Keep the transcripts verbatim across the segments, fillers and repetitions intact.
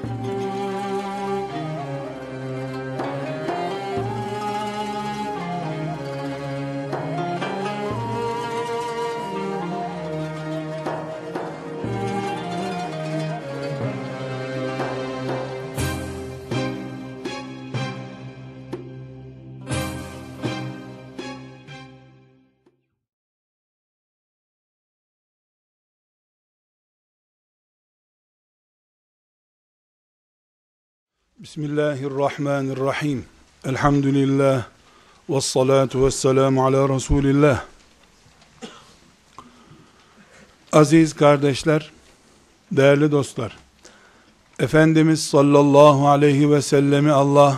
Bismillahirrahmanirrahim. Elhamdülillah. Vessalatu vesselamu ala Resulillah. Aziz kardeşler, değerli dostlar, Efendimiz sallallahu aleyhi ve sellemi Allah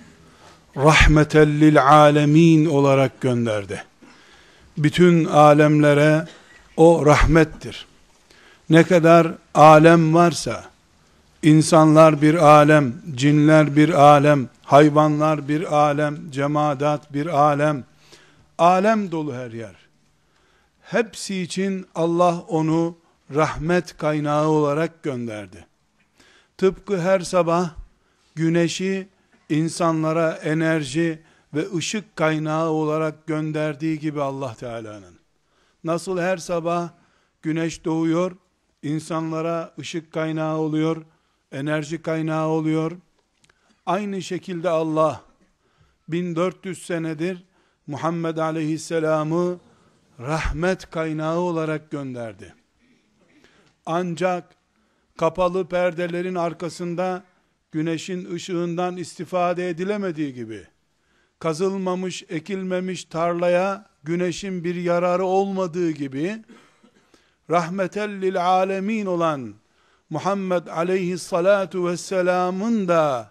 rahmeten lil alemin olarak gönderdi. Bütün alemlere o rahmettir. Ne kadar alem varsa, İnsanlar bir alem, cinler bir alem, hayvanlar bir alem, cemaat bir alem, alem dolu her yer. Hepsi için Allah onu rahmet kaynağı olarak gönderdi. Tıpkı her sabah güneşi insanlara enerji ve ışık kaynağı olarak gönderdiği gibi Allah Teala'nın. Nasıl her sabah güneş doğuyor, insanlara ışık kaynağı oluyor, enerji kaynağı oluyor. Aynı şekilde Allah bin dört yüz senedir Muhammed Aleyhisselam'ı rahmet kaynağı olarak gönderdi. Ancak kapalı perdelerin arkasında güneşin ışığından istifade edilemediği gibi, kazılmamış, ekilmemiş tarlaya güneşin bir yararı olmadığı gibi, rahmeten lil alemin olan Muhammed aleyhissalatu vesselamın da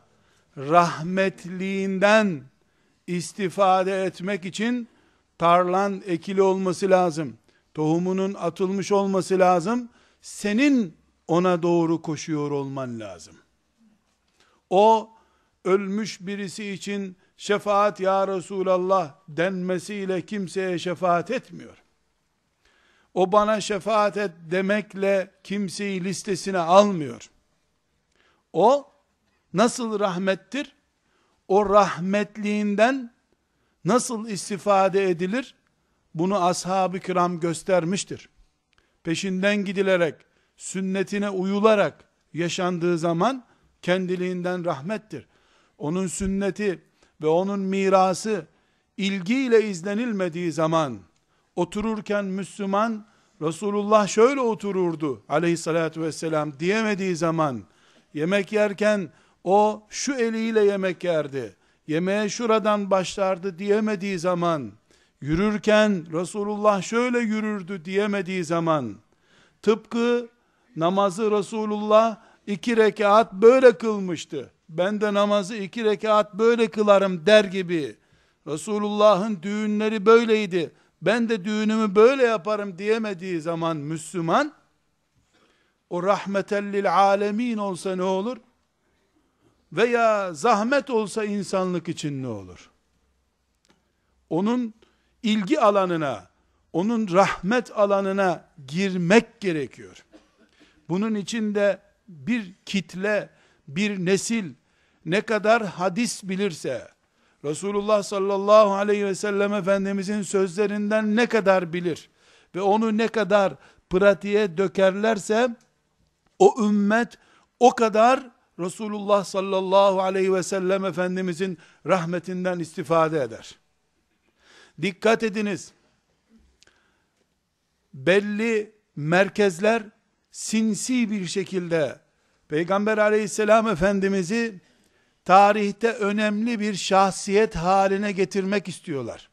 rahmetliğinden istifade etmek için tarlan ekili olması lazım. Tohumunun atılmış olması lazım. Senin ona doğru koşuyor olman lazım. O ölmüş birisi için şefaat ya Resulallah denmesiyle kimseye şefaat etmiyor. O bana şefaat et demekle kimseyi listesine almıyor. O nasıl rahmettir? O rahmetliğinden nasıl istifade edilir? Bunu ashab-ı kiram göstermiştir. Peşinden gidilerek, sünnetine uyularak yaşandığı zaman kendiliğinden rahmettir. Onun sünneti ve onun mirası ilgiyle izlenilmediği zaman, otururken Müslüman, Resulullah şöyle otururdu aleyhissalatü vesselam diyemediği zaman, yemek yerken o şu eliyle yemek yerdi, yemeğe şuradan başlardı diyemediği zaman, yürürken Resulullah şöyle yürürdü diyemediği zaman, tıpkı namazı Resulullah iki rekat böyle kılmıştı, ben de namazı iki rekat böyle kılarım der gibi, Resulullah'ın düğünleri böyleydi, ben de düğünümü böyle yaparım diyemediği zaman Müslüman, o rahmeten lil alemin olsa ne olur? Veya zahmet olsa insanlık için ne olur? Onun ilgi alanına, onun rahmet alanına girmek gerekiyor. Bunun içinde bir kitle, bir nesil ne kadar hadis bilirse, Resulullah sallallahu aleyhi ve sellem Efendimizin sözlerinden ne kadar bilir ve onu ne kadar pratiğe dökerlerse, o ümmet o kadar Resulullah sallallahu aleyhi ve sellem Efendimizin rahmetinden istifade eder. Dikkat ediniz, belli merkezler sinsi bir şekilde Peygamber aleyhisselam Efendimiz'i tarihte önemli bir şahsiyet haline getirmek istiyorlar.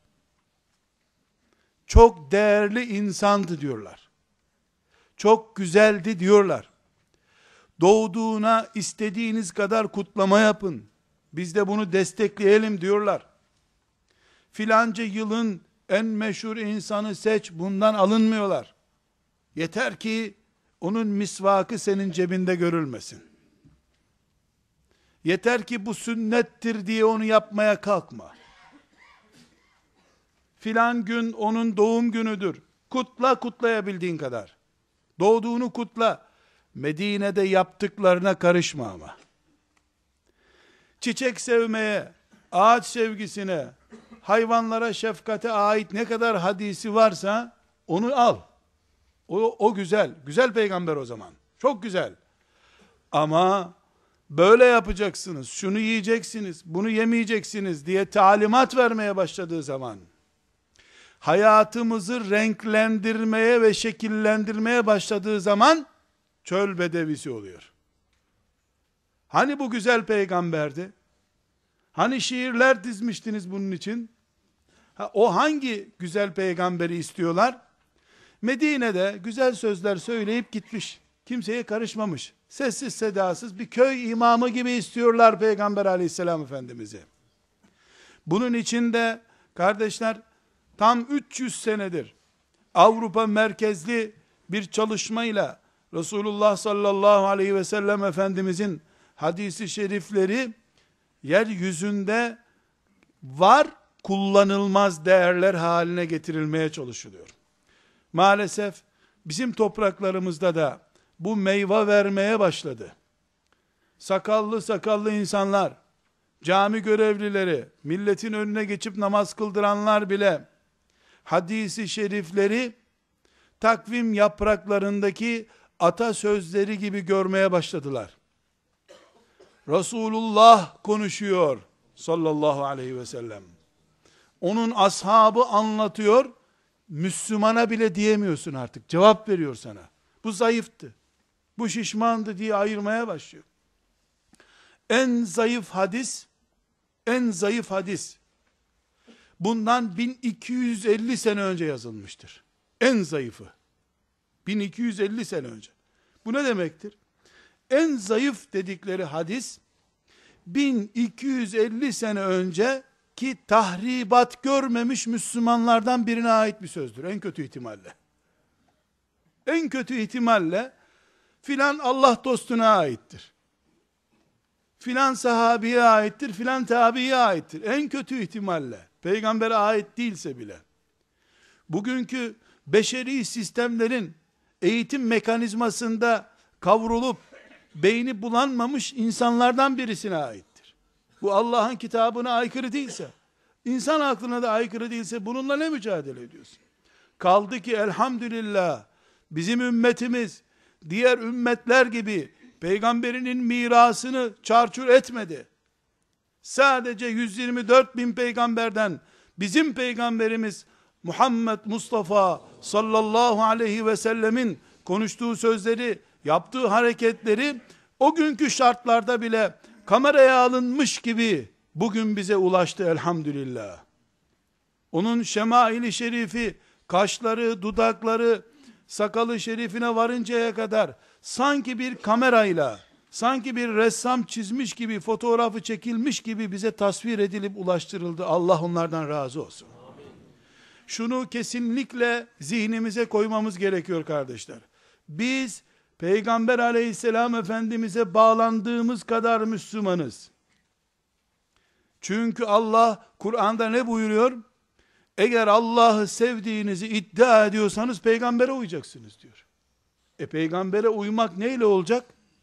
Çok değerli insandı diyorlar. Çok güzeldi diyorlar. Doğduğuna istediğiniz kadar kutlama yapın. Biz de bunu destekleyelim diyorlar. Filanca yılın en meşhur insanı seç, bundan alınmıyorlar. Yeter ki onun misvakı senin cebinde görülmesin. Yeter ki bu sünnettir diye onu yapmaya kalkma. Filan gün onun doğum günüdür. Kutla, kutlayabildiğin kadar. Doğduğunu kutla. Medine'de yaptıklarına karışma ama. çiçek sevmeye, ağaç sevgisine, hayvanlara şefkate ait ne kadar hadisi varsa onu al. O, o güzel. Güzel peygamber o zaman. Çok güzel. Ama böyle yapacaksınız, şunu yiyeceksiniz, bunu yemeyeceksiniz diye talimat vermeye başladığı zaman, hayatımızı renklendirmeye ve şekillendirmeye başladığı zaman, çöl bedevisi oluyor. Hani bu güzel peygamberdi? Hani şiirler dizmiştiniz bunun için? Ha, o hangi güzel peygamberi istiyorlar? Medine'de güzel sözler söyleyip gitmiş. Kimseye karışmamış. Sessiz sedasız bir köy imamı gibi istiyorlar Peygamber aleyhisselam efendimizi. Bunun içinde kardeşler tam üç yüz senedir Avrupa merkezli bir çalışmayla Resulullah sallallahu aleyhi ve sellem Efendimizin hadisi şerifleri yeryüzünde var, kullanılmaz değerler haline getirilmeye çalışılıyor. Maalesef bizim topraklarımızda da bu meyve vermeye başladı. Sakallı sakallı insanlar, cami görevlileri, milletin önüne geçip namaz kıldıranlar bile hadisi şerifleri takvim yapraklarındaki atasözleri gibi görmeye başladılar. Resulullah konuşuyor sallallahu aleyhi ve sellem. Onun ashabı anlatıyor, Müslümana bile diyemiyorsun artık. Cevap veriyor sana. Bu zayıftı, bu şişmandı diye ayırmaya başlıyor. En zayıf hadis, en zayıf hadis, bundan bin iki yüz elli sene önce yazılmıştır. En zayıfı. bin iki yüz elli sene önce. Bu ne demektir? En zayıf dedikleri hadis, bin iki yüz elli sene önce ki tahribat görmemiş Müslümanlardan birine ait bir sözdür. En kötü ihtimalle. En kötü ihtimalle filan Allah dostuna aittir. Filan sahabiye aittir, filan tabiye aittir. En kötü ihtimalle. Peygambere ait değilse bile. Bugünkü beşeri sistemlerin eğitim mekanizmasında kavrulup beyni bulanmamış insanlardan birisine aittir. Bu Allah'ın kitabına aykırı değilse, insan aklına da aykırı değilse bununla ne mücadele ediyorsun? Kaldı ki elhamdülillah bizim ümmetimiz diğer ümmetler gibi peygamberinin mirasını çarçur etmedi. Sadece yüz yirmi dört bin peygamberden bizim peygamberimiz Muhammed Mustafa sallallahu aleyhi ve sellemin konuştuğu sözleri, yaptığı hareketleri o günkü şartlarda bile kameraya alınmış gibi bugün bize ulaştı elhamdülillah. Onun şemaili şerifi, kaşları, dudakları, sakalı şerifine varıncaya kadar sanki bir kamerayla, sanki bir ressam çizmiş gibi, fotoğrafı çekilmiş gibi bize tasvir edilip ulaştırıldı. Allah onlardan razı olsun. Amin. Şunu kesinlikle zihnimize koymamız gerekiyor kardeşler. Biz Peygamber aleyhisselam Efendimiz'e bağlandığımız kadar Müslümanız. Çünkü Allah Kur'an'da ne buyuruyor? Eğer Allah'ı sevdiğinizi iddia ediyorsanız peygambere uyacaksınız diyor. E peygambere uymak neyle olacak?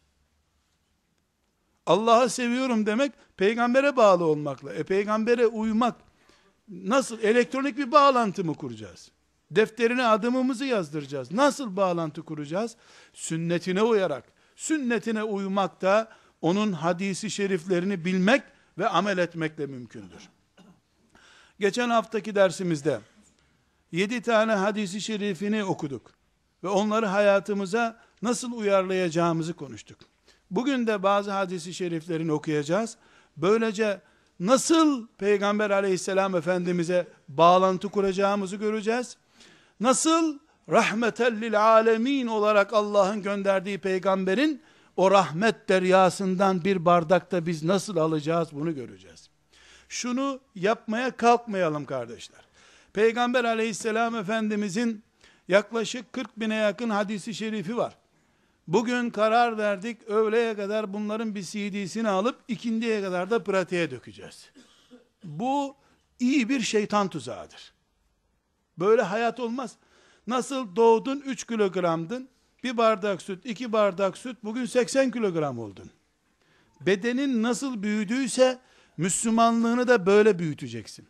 Allah'ı seviyorum demek peygambere bağlı olmakla. E peygambere uymak nasıl? Elektronik bir bağlantı mı kuracağız? Defterine adımımızı yazdıracağız. Nasıl bağlantı kuracağız? Sünnetine uyarak. Sünnetine uymak da onun hadisi şeriflerini bilmek ve amel etmekle mümkündür. Geçen haftaki dersimizde yedi tane hadisi şerifini okuduk ve onları hayatımıza nasıl uyarlayacağımızı konuştuk. Bugün de bazı hadisi şeriflerini okuyacağız. Böylece nasıl Peygamber aleyhisselam Efendimiz'e bağlantı kuracağımızı göreceğiz. Nasıl rahmeten lil alemin olarak Allah'ın gönderdiği peygamberin o rahmet deryasından bir bardakta biz nasıl alacağız bunu göreceğiz. Şunu yapmaya kalkmayalım kardeşler. Peygamber aleyhisselam Efendimizin yaklaşık kırk bine yakın hadisi şerifi var. Bugün karar verdik, öğleye kadar bunların bir C D'sini alıp ikindiye kadar da pratiğe dökeceğiz. Bu iyi bir şeytan tuzağıdır. Böyle hayat olmaz. Nasıl doğdun üç kilogramdın, bir bardak süt, iki bardak süt, bugün seksen kilogram oldun. Bedenin nasıl büyüdüyse Müslümanlığını da böyle büyüteceksin.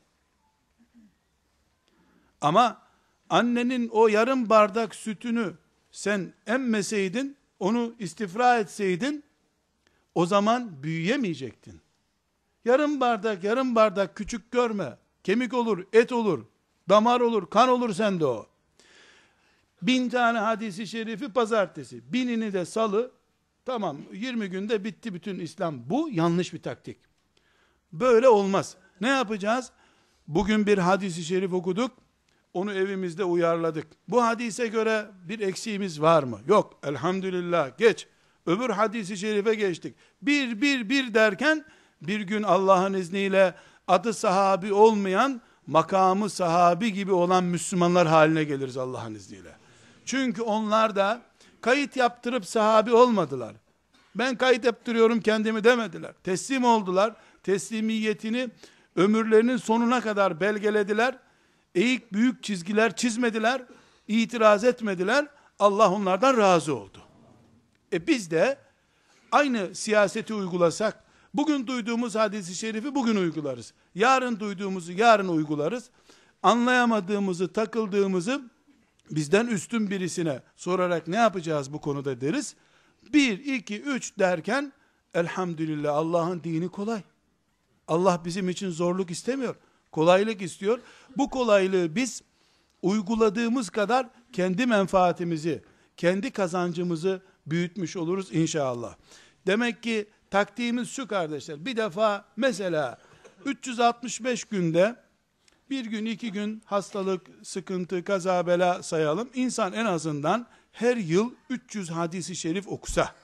Ama annenin o yarım bardak sütünü sen emmeseydin, onu istifra etseydin, o zaman büyüyemeyecektin. Yarım bardak, yarım bardak küçük görme. Kemik olur, et olur, damar olur, kan olur sende o. Bin tane hadisi şerifi pazartesi, binini de salı, tamam yirmi günde bitti bütün İslam. Bu yanlış bir taktik. Böyle olmaz. Ne yapacağız? Bugün bir hadisi şerif okuduk, onu evimizde uyarladık. Bu hadise göre bir eksiğimiz var mı? Yok, elhamdülillah, geç. Öbür hadisi şerife geçtik. Bir, bir, bir derken, bir gün Allah'ın izniyle adı sahabi olmayan, makamı sahabi gibi olan Müslümanlar haline geliriz Allah'ın izniyle. Çünkü onlar da kayıt yaptırıp sahabi olmadılar. Ben kayıt yaptırıyorum kendimi demediler. Teslim oldular. Teslimiyetini ömürlerinin sonuna kadar belgelediler. Eğik büyük çizgiler çizmediler. İtiraz etmediler. Allah onlardan razı oldu. E biz de aynı siyaseti uygulasak, bugün duyduğumuz hadisi şerifi bugün uygularız. Yarın duyduğumuzu yarın uygularız. Anlayamadığımızı, takıldığımızı bizden üstün birisine sorarak ne yapacağız bu konuda deriz. Bir, iki, üç derken elhamdülillah Allah'ın dini kolay. Allah bizim için zorluk istemiyor. Kolaylık istiyor. Bu kolaylığı biz uyguladığımız kadar kendi menfaatimizi, kendi kazancımızı büyütmüş oluruz inşallah. Demek ki taktiğimiz şu kardeşler. Bir defa mesela üç yüz altmış beş günde bir gün, iki gün hastalık, sıkıntı, kaza, bela sayalım. İnsan en azından her yıl üç yüz hadisi şerif okusa.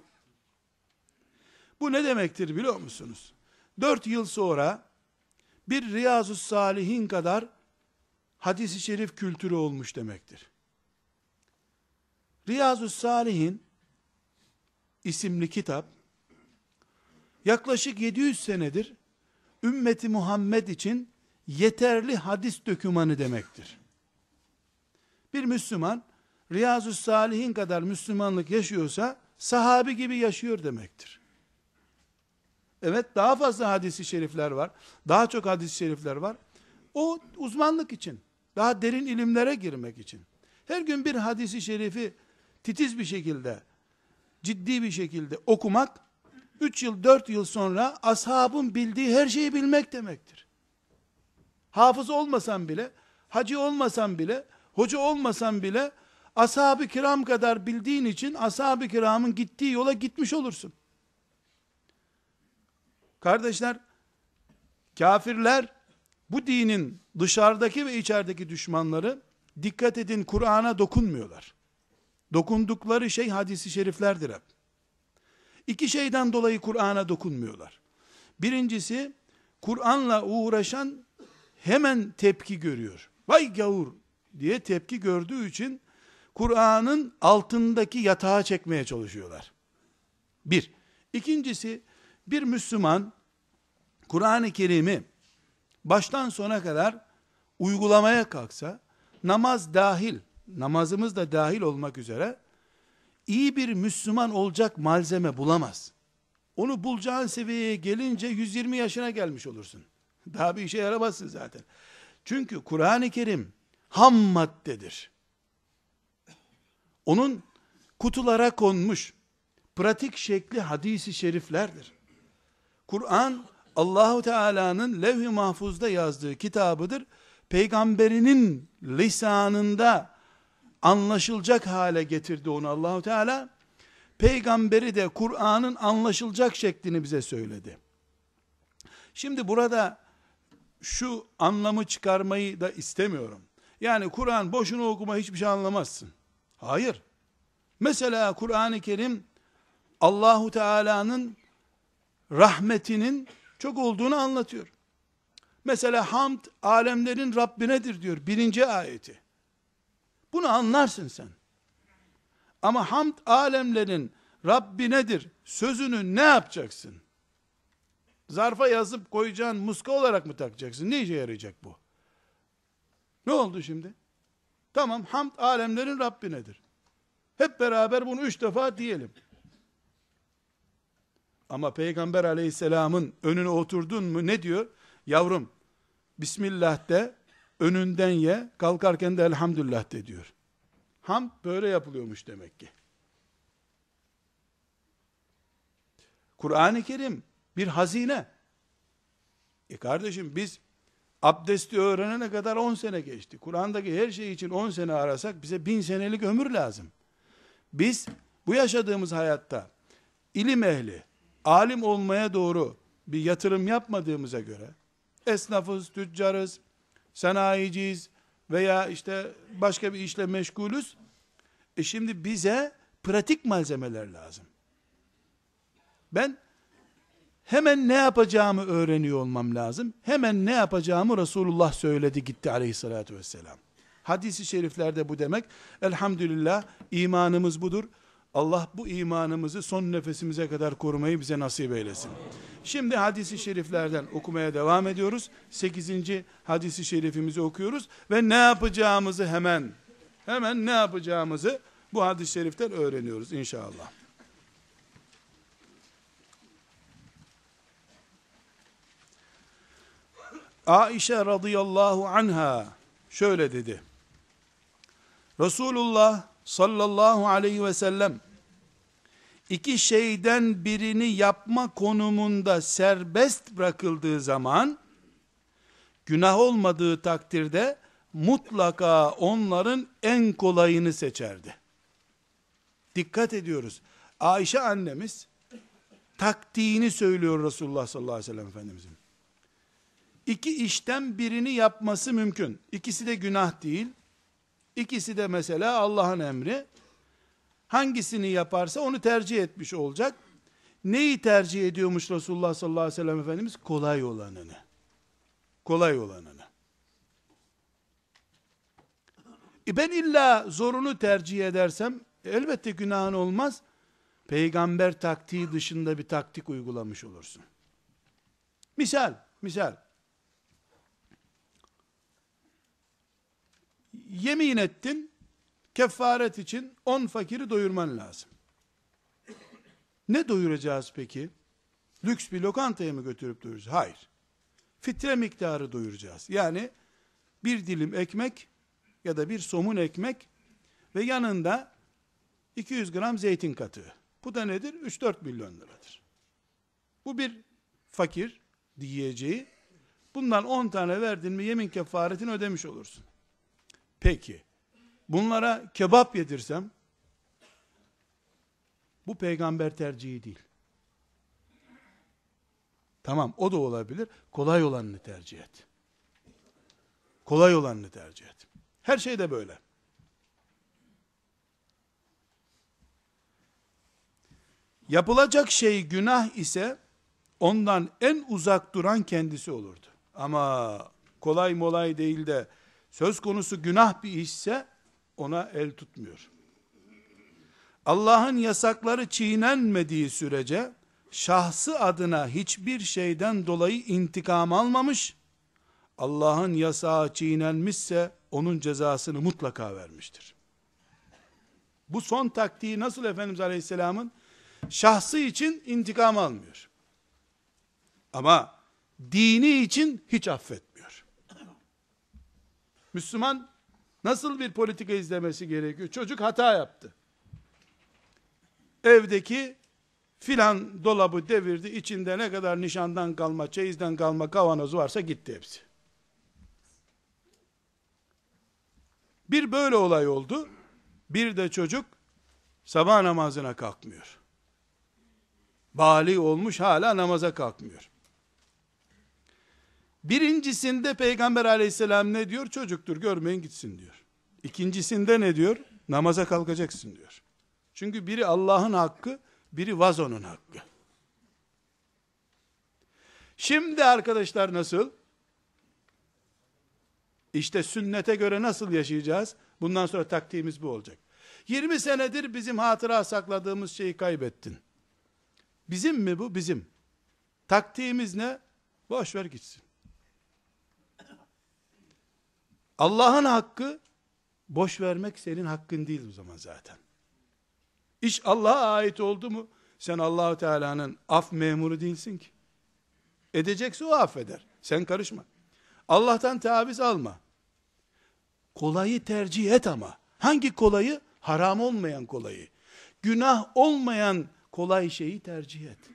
Bu ne demektir biliyor musunuz? dört yıl sonra bir Riyazu Salihin kadar hadisi şerif kültürü olmuş demektir. Riyazu Salihin isimli kitap yaklaşık yedi yüz senedir ümmeti Muhammed için yeterli hadis dökümanı demektir. Bir Müslüman Riyazu Salihin kadar Müslümanlık yaşıyorsa sahabi gibi yaşıyor demektir. Evet, daha fazla hadis-i şerifler var. Daha çok hadis-i şerifler var. O uzmanlık için, daha derin ilimlere girmek için. Her gün bir hadis-i şerifi titiz bir şekilde, ciddi bir şekilde okumak, üç yıl, dört yıl sonra ashabın bildiği her şeyi bilmek demektir. Hafız olmasan bile, hacı olmasan bile, hoca olmasan bile, ashab-ı kiram kadar bildiğin için, ashab-ı kiramın gittiği yola gitmiş olursun. Kardeşler, kafirler, bu dinin dışarıdaki ve içerideki düşmanları, dikkat edin Kur'an'a dokunmuyorlar. Dokundukları şey hadis-i şeriflerdir hep. İki şeyden dolayı Kur'an'a dokunmuyorlar. Birincisi, Kur'an'la uğraşan hemen tepki görüyor. Vay gavur diye tepki gördüğü için Kur'an'ın altındaki yatağa çekmeye çalışıyorlar. Bir. İkincisi, bir Müslüman Kur'an-ı Kerim'i baştan sona kadar uygulamaya kalksa, namaz dahil, namazımız da dahil olmak üzere, iyi bir Müslüman olacak malzeme bulamaz. Onu bulacağın seviyeye gelince yüz yirmi yaşına gelmiş olursun. Daha bir işe yaramazsın zaten. Çünkü Kur'an-ı Kerim ham maddedir. Onun kutulara konmuş pratik şekli hadis-i şeriflerdir. Kur'an Allahu Teala'nın levh-i mahfuzda yazdığı kitabıdır. Peygamberinin lisanında anlaşılacak hale getirdi onu Allahu Teala. Peygamberi de Kur'an'ın anlaşılacak şeklini bize söyledi. Şimdi burada şu anlamı çıkarmayı da istemiyorum. Yani Kur'an boşuna okuma, hiçbir şey anlamazsın. Hayır. Mesela Kur'an-ı Kerim Allahu Teala'nın rahmetinin çok olduğunu anlatıyor. Mesela hamd alemlerin Rabbinedir diyor birinci ayeti. Bunu anlarsın sen. Ama hamd alemlerin Rabbinedir sözünü ne yapacaksın? Zarfa yazıp koyacağın muska olarak mı takacaksın? Ne işe yarayacak bu? Ne oldu şimdi? Tamam, hamd alemlerin Rabbinedir. Hep beraber bunu üç defa diyelim. Ama Peygamber aleyhisselamın önüne oturdun mu ne diyor? Yavrum, Bismillah de, önünden ye, kalkarken de elhamdülillah de diyor. Ham böyle yapılıyormuş demek ki. Kur'an-ı Kerim bir hazine. E kardeşim, biz abdesti öğrenene kadar on sene geçti. Kur'an'daki her şey için on sene arasak bize bin senelik ömür lazım. Biz bu yaşadığımız hayatta ilim ehli, alim olmaya doğru bir yatırım yapmadığımıza göre, esnafız, tüccarız, sanayiciyiz veya işte başka bir işle meşgulüz. E şimdi bize pratik malzemeler lazım. Ben hemen ne yapacağımı öğreniyor olmam lazım. Hemen ne yapacağımı Resulullah söyledi gitti aleyhissalatü vesselam. Hadis-i şeriflerde bu demek. Elhamdülillah imanımız budur. Allah bu imanımızı son nefesimize kadar korumayı bize nasip eylesin. Şimdi hadis-i şeriflerden okumaya devam ediyoruz. sekizinci hadis-i şerifimizi okuyoruz ve ne yapacağımızı hemen hemen ne yapacağımızı bu hadis-i şeriften öğreniyoruz inşallah. Aişe radıyallahu anha şöyle dedi. Resulullah sallallahu aleyhi ve sellem iki şeyden birini yapma konumunda serbest bırakıldığı zaman, günah olmadığı takdirde mutlaka onların en kolayını seçerdi. Dikkat ediyoruz. Ayşe annemiz taktiğini söylüyor Resulullah sallallahu aleyhi ve sellem Efendimizin. İki işten birini yapması mümkün. İkisi de günah değil. İkisi de mesela Allah'ın emri. Hangisini yaparsa onu tercih etmiş olacak. Neyi tercih ediyormuş Resulullah sallallahu aleyhi ve sellem Efendimiz? Kolay olanını. Kolay olanını. E ben illa zorunu tercih edersem elbette günahın olmaz. Peygamber taktiği dışında bir taktik uygulamış olursun. Misal, misal. Yemin ettin, kefaret için on fakiri doyurman lazım. Ne doyuracağız peki? Lüks bir lokantaya mı götürüp doyuracağız? Hayır. Fitre miktarı doyuracağız. Yani bir dilim ekmek ya da bir somun ekmek ve yanında iki yüz gram zeytin katığı. Bu da nedir? üç dört milyon liradır. Bu bir fakir diyeceği. Bundan on tane verdin mi yemin kefaretini ödemiş olursun. Peki, bunlara kebap yedirsem, bu peygamber tercihi değil. Tamam, o da olabilir. Kolay olanını tercih et. Kolay olanını tercih et. Her şey de böyle. Yapılacak şey günah ise, ondan en uzak duran kendisi olurdu. Ama kolay molay değil de, söz konusu günah bir işse, ona el tutmuyor. Allah'ın yasakları çiğnenmediği sürece, şahsı adına hiçbir şeyden dolayı intikam almamış, Allah'ın yasağı çiğnenmişse, onun cezasını mutlaka vermiştir. Bu son taktiği nasıl Efendimiz Aleyhisselam'ın? Şahsı için intikam almıyor. Ama dini için hiç affetmiyor. Müslüman nasıl bir politika izlemesi gerekiyor? Çocuk hata yaptı. Evdeki filan dolabı devirdi. İçinde ne kadar nişandan kalma, çeyizden kalma kavanoz varsa gitti hepsi. Bir böyle olay oldu. Bir de çocuk sabah namazına kalkmıyor. Bali olmuş, hala namaza kalkmıyor. Birincisinde Peygamber aleyhisselam ne diyor? Çocuktur, görmeyin gitsin diyor. İkincisinde ne diyor? Namaza kalkacaksın diyor. Çünkü biri Allah'ın hakkı, biri vazonun hakkı. Şimdi arkadaşlar nasıl? İşte sünnete göre nasıl yaşayacağız? Bundan sonra taktiğimiz bu olacak. yirmi senedir bizim hatıra sakladığımız şeyi kaybettin. Bizim mi bu? Bizim. Taktiğimiz ne? Boş ver gitsin. Allah'ın hakkı, boş vermek senin hakkın değil o zaman zaten. İş Allah'a ait oldu mu, Sen Allahu Teala'nın af memuru değilsin ki. Edecekse o affeder. Sen karışma. Allah'tan taviz alma. Kolayı tercih et ama. Hangi kolayı? Haram olmayan kolayı. Günah olmayan kolay şeyi tercih et.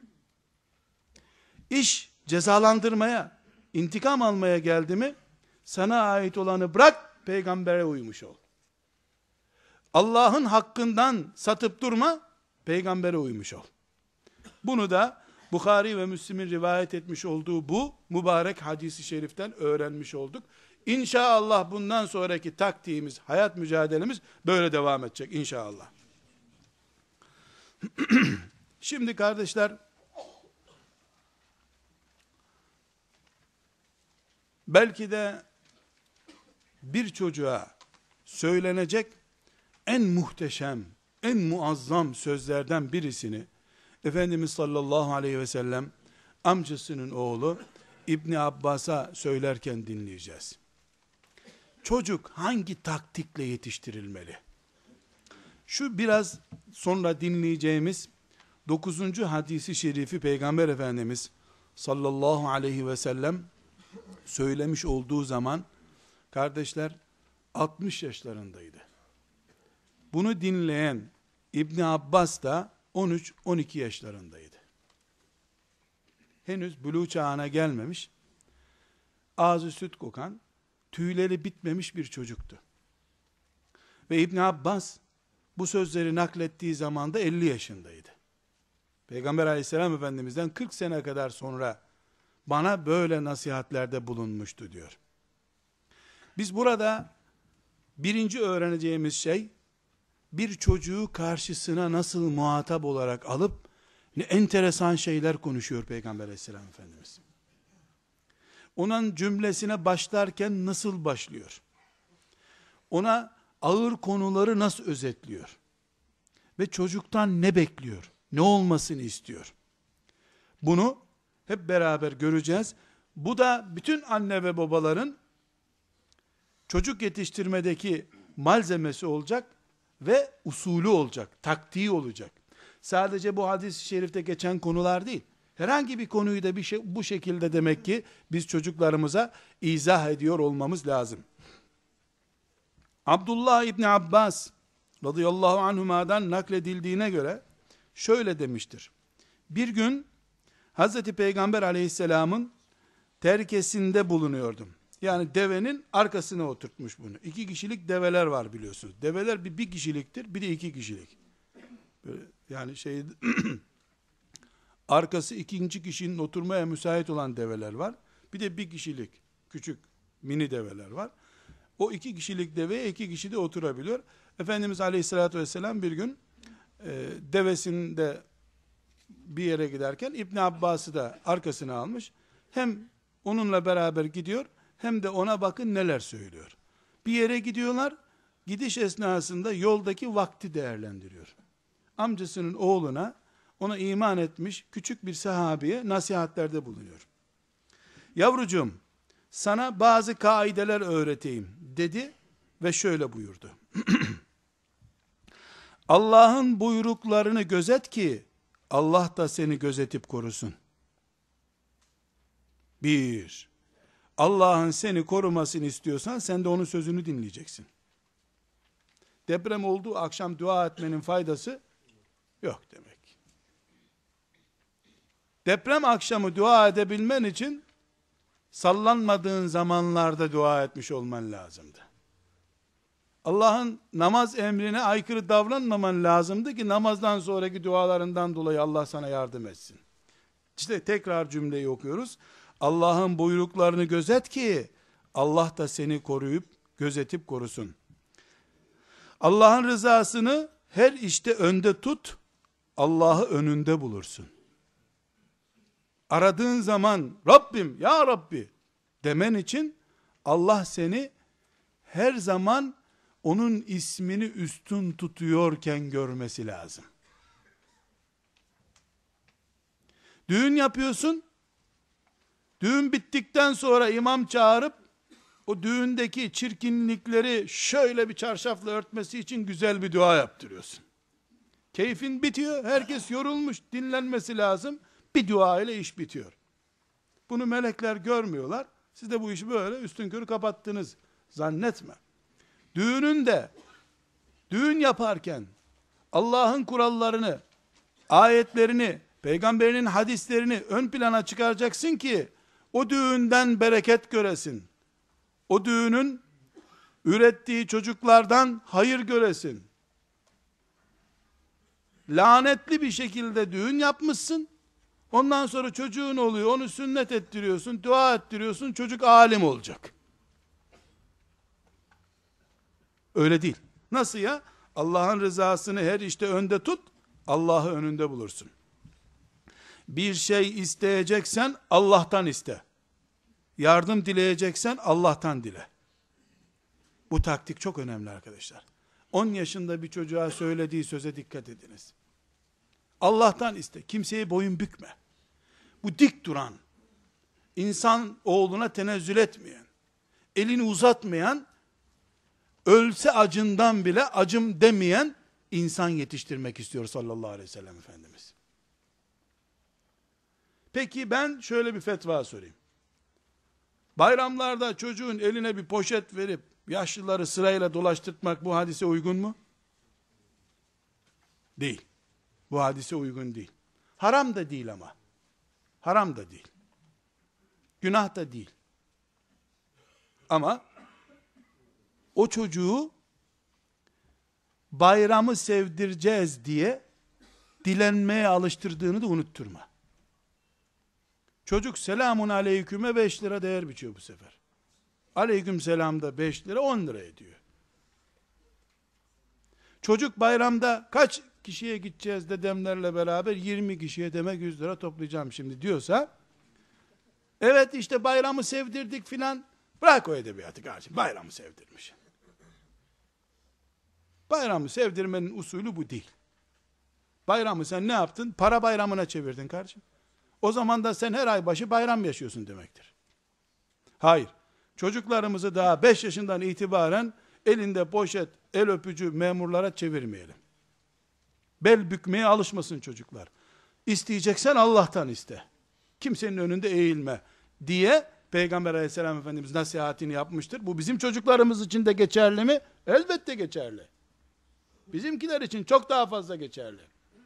İş cezalandırmaya, intikam almaya geldi mi, sana ait olanı bırak, peygambere uymuş ol. Allah'ın hakkından satıp durma, peygambere uymuş ol. Bunu da Bukhari ve Müslim'in rivayet etmiş olduğu bu mübarek hadisi şeriften öğrenmiş olduk. İnşallah bundan sonraki taktiğimiz, hayat mücadelemiz böyle devam edecek inşallah. Şimdi kardeşler, belki de bir çocuğa söylenecek en muhteşem, en muazzam sözlerden birisini Efendimiz sallallahu aleyhi ve sellem amcasının oğlu İbni Abbas'a söylerken dinleyeceğiz. Çocuk hangi taktikle yetiştirilmeli? Şu biraz sonra dinleyeceğimiz dokuzuncu hadisi şerifi Peygamber Efendimiz sallallahu aleyhi ve sellem söylemiş olduğu zaman kardeşler altmış yaşlarındaydı. Bunu dinleyen İbni Abbas da on üç on iki yaşlarındaydı. Henüz buluğ çağına gelmemiş, ağzı süt kokan, tüyleri bitmemiş bir çocuktu. Ve İbni Abbas bu sözleri naklettiği zaman da elli yaşındaydı. Peygamber aleyhisselam efendimizden kırk sene kadar sonra bana böyle nasihatlerde bulunmuştu diyor. Biz burada birinci öğreneceğimiz şey, bir çocuğu karşısına nasıl muhatap olarak alıp ne enteresan şeyler konuşuyor Peygamber aleyhisselam efendimiz. Onun cümlesine başlarken nasıl başlıyor? Ona ağır konuları nasıl özetliyor? Ve çocuktan ne bekliyor? Ne olmasını istiyor? Bunu hep beraber göreceğiz. Bu da bütün anne ve babaların çocuk yetiştirmedeki malzemesi olacak ve usulü olacak, taktiği olacak. Sadece bu hadis-i şerifte geçen konular değil. Herhangi bir konuyu da bir şey, bu şekilde demek ki biz çocuklarımıza izah ediyor olmamız lazım. Abdullah İbni Abbas radıyallahu anhuma'dan nakledildiğine göre şöyle demiştir. Bir gün Hazreti Peygamber aleyhisselamın terkesinde bulunuyordum. Yani devenin arkasına oturtmuş bunu. İki kişilik develer var biliyorsunuz. Develer bir, bir kişiliktir, bir de iki kişilik. Böyle, yani şey arkası ikinci kişinin oturmaya müsait olan develer var. Bir de bir kişilik küçük mini develer var. O iki kişilik deveye iki kişi de oturabiliyor. Efendimiz Aleyhisselatü Vesselam bir gün e, devesinde bir yere giderken İbn Abbas'ı da arkasına almış. Hem onunla beraber gidiyor, hem de ona bakın neler söylüyor. Bir yere gidiyorlar, gidiş esnasında yoldaki vakti değerlendiriyor. Amcasının oğluna, ona iman etmiş küçük bir sahabeye nasihatlerde bulunuyor. Yavrucuğum, sana bazı kaideler öğreteyim dedi ve şöyle buyurdu. Allah'ın buyruklarını gözet ki Allah da seni gözetip korusun. Bir, Allah'ın seni korumasını istiyorsan sen de onun sözünü dinleyeceksin. Deprem olduğu akşam dua etmenin faydası yok demek. Deprem akşamı dua edebilmen için sallanmadığın zamanlarda dua etmiş olman lazımdı. Allah'ın namaz emrine aykırı davranmaman lazımdı ki namazdan sonraki dualarından dolayı Allah sana yardım etsin. İşte tekrar cümleyi okuyoruz. Allah'ın buyruklarını gözet ki Allah da seni koruyup gözetip korusun. Allah'ın rızasını her işte önde tut, Allah'ı önünde bulursun. Aradığın zaman Rabbim, ya Rabbi demen için Allah seni her zaman onun ismini üstün tutuyorken görmesi lazım. Düğün yapıyorsun, düğün bittikten sonra imam çağırıp o düğündeki çirkinlikleri şöyle bir çarşafla örtmesi için güzel bir dua yaptırıyorsun. Keyfin bitiyor. Herkes yorulmuş. Dinlenmesi lazım. Bir dua ile iş bitiyor. Bunu melekler görmüyorlar. Siz de bu işi böyle üstünkörü kapattınız zannetme. Düğününde, düğün yaparken Allah'ın kurallarını, ayetlerini, peygamberinin hadislerini ön plana çıkaracaksın ki o düğünden bereket göresin. O düğünün ürettiği çocuklardan hayır göresin. Lanetli bir şekilde düğün yapmışsın. Ondan sonra çocuğun oluyor, onu sünnet ettiriyorsun, dua ettiriyorsun, çocuk alim olacak. Öyle değil. Nasıl ya? Allah'ın rızasını her işte önde tut, Allah'ı önünde bulursun. Bir şey isteyeceksen Allah'tan iste. Yardım dileyeceksen Allah'tan dile. Bu taktik çok önemli arkadaşlar. on yaşında bir çocuğa söylediği söze dikkat ediniz. Allah'tan iste. Kimseye boyun bükme. Bu dik duran, insan oğluna tenezzül etmeyen, elini uzatmayan, ölse acından bile acım demeyen insan yetiştirmek istiyor sallallahu aleyhi ve sellem Efendimiz. Peki ben şöyle bir fetva sorayım. Bayramlarda çocuğun eline bir poşet verip yaşlıları sırayla dolaştırmak bu hadise uygun mu? Değil. Bu hadise uygun değil. Haram da değil ama. Haram da değil. Günah da değil. Ama o çocuğu bayramı sevdireceğiz diye dilenmeye alıştırdığını da unutturma. Çocuk selamun aleyküme beş lira değer biçiyor bu sefer. Aleyküm selam da beş lira on lira ediyor. Çocuk bayramda kaç kişiye gideceğiz dedemlerle beraber, yirmi kişiye, demek yüz lira toplayacağım şimdi diyorsa, evet işte bayramı sevdirdik filan, bırak o edebiyatı kardeşim, bayramı sevdirmiş. Bayramı sevdirmenin usulü bu değil. Bayramı sen ne yaptın? Para bayramına çevirdin kardeşim. O zaman da sen her ay başı bayram yaşıyorsun demektir. Hayır. Çocuklarımızı daha beş yaşından itibaren elinde poşet, el öpücü memurlara çevirmeyelim. Bel bükmeye alışmasın çocuklar. İsteyeceksen Allah'tan iste. Kimsenin önünde eğilme diye Peygamber aleyhisselam Efendimiz nasihatini yapmıştır. Bu bizim çocuklarımız için de geçerli mi? Elbette geçerli. Bizimkiler için çok daha fazla geçerli.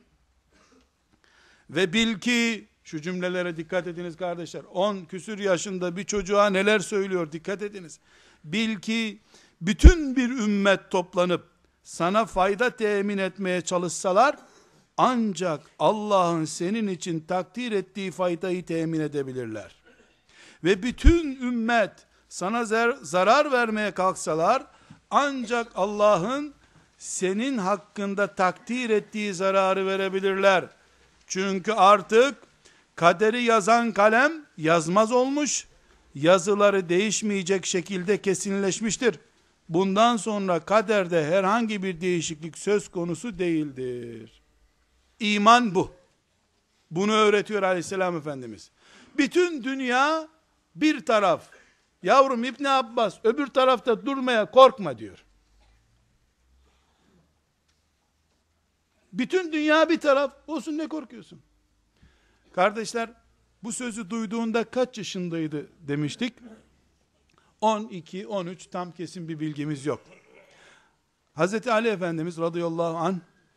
Ve bil ki, şu cümlelere dikkat ediniz kardeşler. on küsür yaşında bir çocuğa neler söylüyor, dikkat ediniz. Bil ki bütün bir ümmet toplanıp sana fayda temin etmeye çalışsalar, ancak Allah'ın senin için takdir ettiği faydayı temin edebilirler. Ve bütün ümmet sana zarar vermeye kalksalar, ancak Allah'ın senin hakkında takdir ettiği zararı verebilirler. Çünkü artık kaderi yazan kalem yazmaz olmuş, yazıları değişmeyecek şekilde kesinleşmiştir. Bundan sonra kaderde herhangi bir değişiklik söz konusu değildir. İman bu. Bunu öğretiyor aleyhisselam Efendimiz. Bütün dünya bir taraf. Yavrum İbni Abbas öbür tarafta durmaya korkma diyor. Bütün dünya bir taraf olsun, ne korkuyorsun? Kardeşler, bu sözü duyduğunda kaç yaşındaydı demiştik? on iki on üç, tam kesin bir bilgimiz yok. Hazreti Ali Efendimiz radıyallahu anh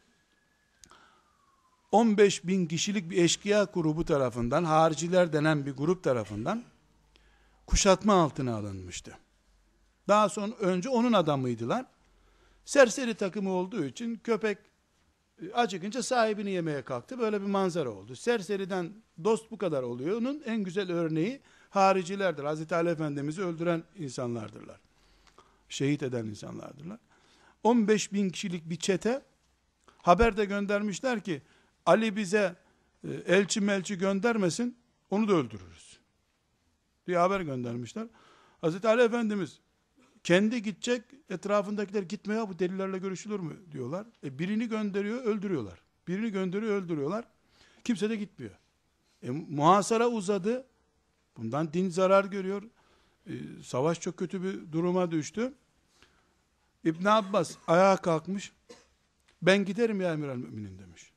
on beş bin kişilik bir eşkıya grubu tarafından, hariciler denen bir grup tarafından kuşatma altına alınmıştı. Daha sonra önce onun adamıydılar. Serseri takımı olduğu için köpek acıkınca sahibini yemeye kalktı. Böyle bir manzara oldu. Serseriden dost bu kadar oluyor. Onun en güzel örneği haricilerdir. Hazreti Ali Efendimiz'i öldüren insanlardırlar. Şehit eden insanlardırlar. on beş bin kişilik bir çete haber de göndermişler ki Ali bize elçi melçi göndermesin, onu da öldürürüz diye haber göndermişler. Hazreti Ali Efendimiz kendi gidecek, etrafındakiler gitme ya, bu delilerle görüşülür mü diyorlar. E birini gönderiyor, öldürüyorlar. Birini gönderiyor, öldürüyorlar. Kimse de gitmiyor. E, muhasara uzadı. Bundan din zarar görüyor. E, savaş çok kötü bir duruma düştü. İbn Abbas ayağa kalkmış. Ben giderim ya emir el müminin demiş.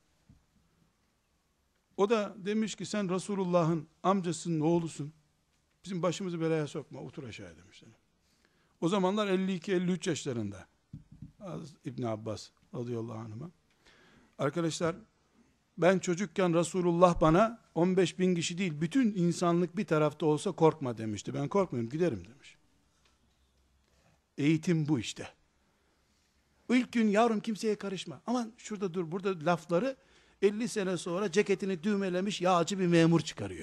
O da demiş ki sen Resulullah'ın amcasının oğlusun. Bizim başımızı belaya sokma, otur aşağıya demişler. O zamanlar elli iki elli üç yaşlarında İbn Abbas radıyallahu anh'a. Arkadaşlar, ben çocukken Resulullah bana on beş bin kişi değil, bütün insanlık bir tarafta olsa korkma demişti. Ben korkmuyorum, giderim demiş. Eğitim bu işte. İlk gün yavrum kimseye karışma. Aman şurada dur, burada lafları elli sene sonra ceketini düğmelemiş yağcı bir memur çıkarıyor.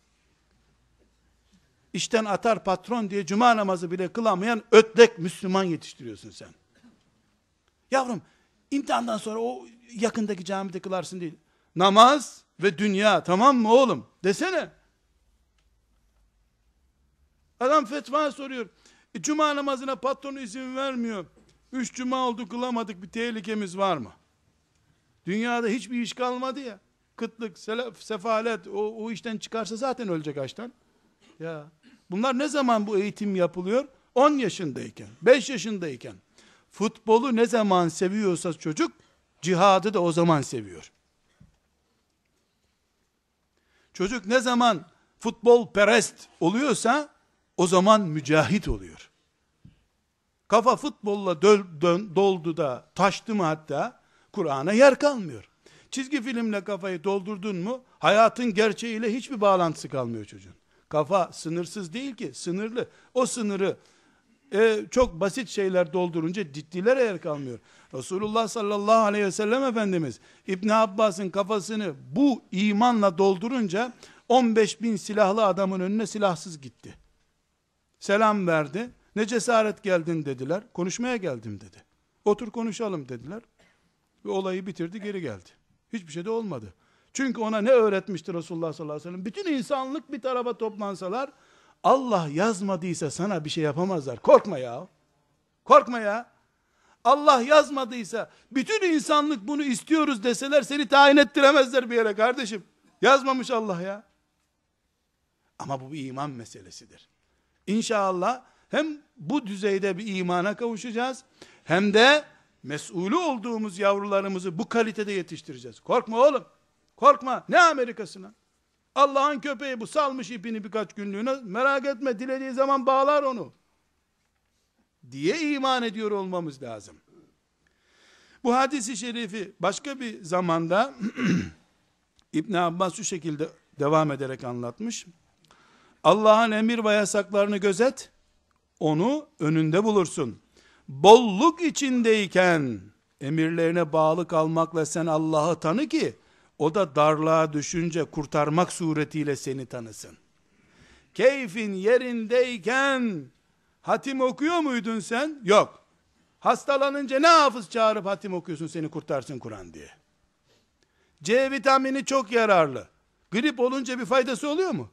İşten atar patron diye cuma namazı bile kılamayan ötlek Müslüman yetiştiriyorsun sen. Yavrum, imtihandan sonra o yakındaki camide kılarsın değil. Namaz ve dünya, tamam mı oğlum? Desene. Adam fetva soruyor. E, cuma namazına patronu izin vermiyor. Üç cuma oldu kılamadık, bir tehlikemiz var mı? Dünyada hiçbir iş kalmadı ya. Kıtlık, selef, sefalet, o, o işten çıkarsa zaten ölecek açtan. Ya, bunlar ne zaman bu eğitim yapılıyor? on yaşındayken, beş yaşındayken. Futbolu ne zaman seviyorsa çocuk, cihadı da o zaman seviyor. Çocuk ne zaman futbol perest oluyorsa, o zaman mücahit oluyor. Kafa futbolla döl, dön, doldu da, taştı mı hatta, Kur'an'a yer kalmıyor. Çizgi filmle kafayı doldurdun mu, hayatın gerçeğiyle hiçbir bağlantısı kalmıyor çocuğun. Kafa sınırsız değil ki, sınırlı. O sınırı e, çok basit şeyler doldurunca ciddilere yer kalmıyor. Resulullah sallallahu aleyhi ve sellem Efendimiz İbn Abbas'ın kafasını bu imanla doldurunca on beş bin silahlı adamın önüne silahsız gitti. Selam verdi. Ne cesaret geldin dediler. Konuşmaya geldim dedi. Otur konuşalım dediler. Ve olayı bitirdi, geri geldi. Hiçbir şey de olmadı. Çünkü ona ne öğretmişti Resulullah sallallahu aleyhi ve sellem? Bütün insanlık bir tarafa toplansalar, Allah yazmadıysa sana bir şey yapamazlar. Korkma ya. Korkma ya. Allah yazmadıysa, bütün insanlık bunu istiyoruz deseler, seni tayin ettiremezler bir yere kardeşim. Yazmamış Allah ya. Ama bu bir iman meselesidir. İnşallah hem bu düzeyde bir imana kavuşacağız, hem de mesulü olduğumuz yavrularımızı bu kalitede yetiştireceğiz. Korkma oğlum. Korkma. Ne Amerika'sına? Allah'ın köpeği bu, salmış ipini birkaç günlüğüne, merak etme, dilediği zaman bağlar onu diye iman ediyor olmamız lazım. Bu hadisi şerifi başka bir zamanda İbn Abbas şu şekilde devam ederek anlatmış. Allah'ın emir ve yasaklarını gözet, onu önünde bulursun. Bolluk içindeyken emirlerine bağlı kalmakla sen Allah'ı tanı ki o da darlığa düşünce kurtarmak suretiyle seni tanısın. Keyfin yerindeyken hatim okuyor muydun sen? Yok. Hastalanınca ne hafız çağırıp hatim okuyorsun seni kurtarsın Kur'an diye. C vitamini çok yararlı. Grip olunca bir faydası oluyor mu?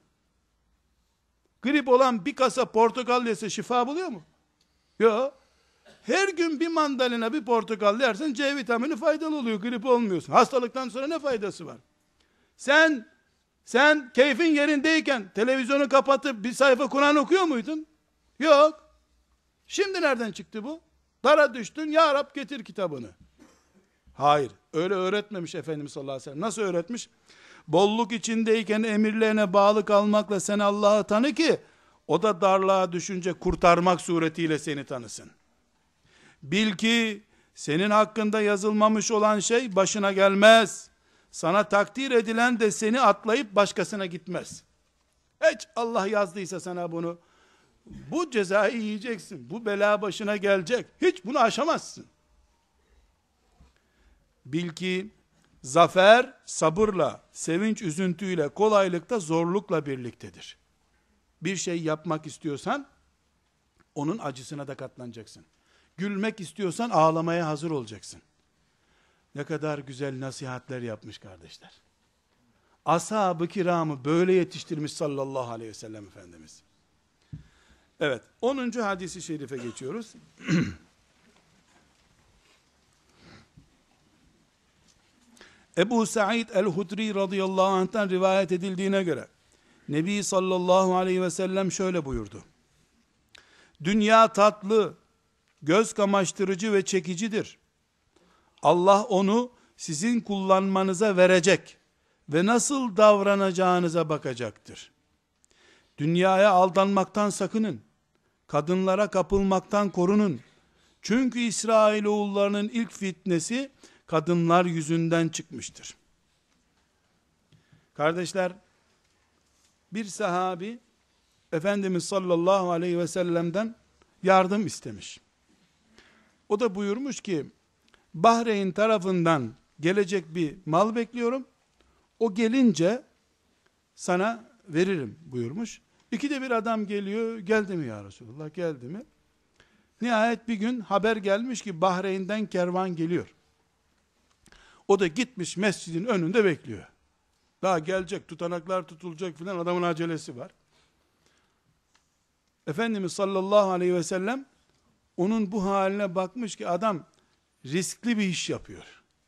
Grip olan bir kasa portakal yese şifa buluyor mu? Yok. Her gün bir mandalina, bir portakal yersen C vitamini faydalı oluyor, grip olmuyorsun. Hastalıktan sonra ne faydası var? Sen sen keyfin yerindeyken televizyonu kapatıp bir sayfa Kur'an okuyor muydun? Yok. Şimdi nereden çıktı bu? Dara düştün, ya Rab getir kitabını. Hayır, öyle öğretmemiş Efendimiz sallallahu aleyhi ve sellem. Nasıl öğretmiş? Bolluk içindeyken emirlerine bağlı kalmakla sen Allah'ı tanı ki o da darlığa düşünce kurtarmak suretiyle seni tanısın. Bil ki senin hakkında yazılmamış olan şey başına gelmez. Sana takdir edilen de seni atlayıp başkasına gitmez. Hiç Allah yazdıysa sana bunu, bu cezayı yiyeceksin. Bu bela başına gelecek. Hiç bunu aşamazsın. Bil ki zafer sabırla, sevinç üzüntüyle, kolaylıkta zorlukla birliktedir. Bir şey yapmak istiyorsan onun acısına da katlanacaksın. Gülmek istiyorsan ağlamaya hazır olacaksın. Ne kadar güzel nasihatler yapmış kardeşler. Ashab-ı kiramı böyle yetiştirmiş sallallahu aleyhi ve sellem Efendimiz. Evet, onuncu hadisi şerife geçiyoruz. Ebu Said el-Hudri radıyallahu anh'tan rivayet edildiğine göre Nebi sallallahu aleyhi ve sellem şöyle buyurdu. Dünya tatlı, göz kamaştırıcı ve çekicidir. Allah onu sizin kullanmanıza verecek ve nasıl davranacağınıza bakacaktır. Dünyaya aldanmaktan sakının. Kadınlara kapılmaktan korunun. Çünkü İsrailoğullarının ilk fitnesi kadınlar yüzünden çıkmıştır. Kardeşler, bir sahabi Efendimiz sallallahu aleyhi ve sellem'den yardım istemiş. O da buyurmuş ki, Bahreyn tarafından gelecek bir mal bekliyorum. O gelince sana veririm buyurmuş. İkide bir adam geliyor, geldi mi ya Resulullah, geldi mi? Nihayet bir gün haber gelmiş ki Bahreyn'den kervan geliyor. O da gitmiş mescidin önünde bekliyor. Daha gelecek, tutanaklar tutulacak filan, adamın acelesi var. Efendimiz sallallahu aleyhi ve sellem onun bu haline bakmış ki adam riskli bir iş yapıyor.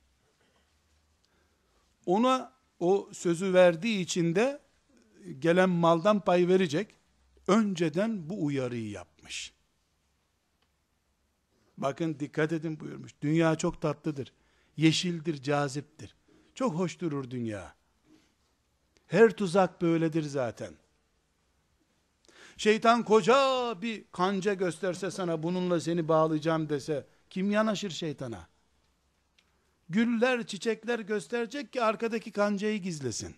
Ona o sözü verdiği için de gelen maldan pay verecek. Önceden bu uyarıyı yapmış. Bakın dikkat edin buyurmuş. Dünya çok tatlıdır. Yeşildir, caziptir. Çok hoş durur dünya. Her tuzak böyledir zaten. Şeytan koca bir kanca gösterse sana, bununla seni bağlayacağım dese, kim yanaşır şeytana? Güller, çiçekler gösterecek ki arkadaki kancayı gizlesin.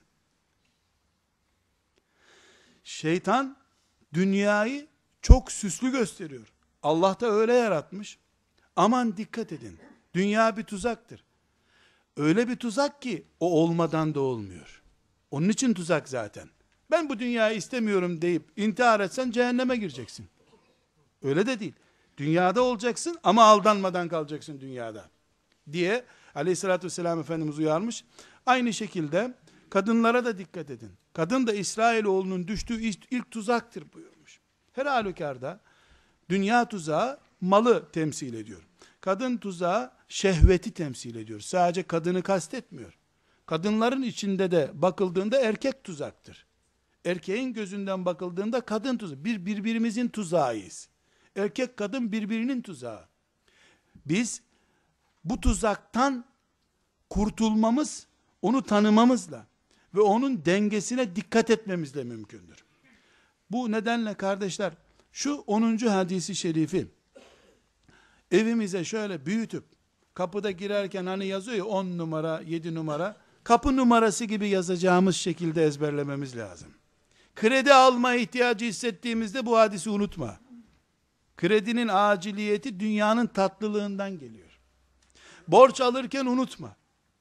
Şeytan dünyayı çok süslü gösteriyor. Allah da öyle yaratmış. Aman dikkat edin. Dünya bir tuzaktır. Öyle bir tuzak ki o olmadan da olmuyor. Onun için tuzak zaten. Ben bu dünyayı istemiyorum deyip intihar etsen cehenneme gireceksin. Öyle de değil. Dünyada olacaksın ama aldanmadan kalacaksın dünyada diye aleyhissalatü vesselam Efendimiz uyarmış. Aynı şekilde kadınlara da dikkat edin. Kadın da İsrailoğlunun düştüğü ilk tuzaktır buyurmuş. Her halükarda dünya tuzağı malı temsil ediyor. Kadın tuzağı şehveti temsil ediyor. Sadece kadını kastetmiyor. Kadınların içinde de bakıldığında erkek tuzaktır. Erkeğin gözünden bakıldığında kadın tuzağı. Bir birbirimizin tuzağıyız. Erkek kadın birbirinin tuzağı. Biz bu tuzaktan kurtulmamız, onu tanımamızla ve onun dengesine dikkat etmemizle mümkündür. Bu nedenle kardeşler, şu onuncu hadisi şerifi evimize şöyle büyütüp, kapıda girerken hani yazıyor ya on numara, yedi numara, kapı numarası gibi yazacağımız şekilde ezberlememiz lazım. Kredi alma ihtiyacı hissettiğimizde bu hadisi unutma. Kredinin aciliyeti dünyanın tatlılığından geliyor. Borç alırken unutma.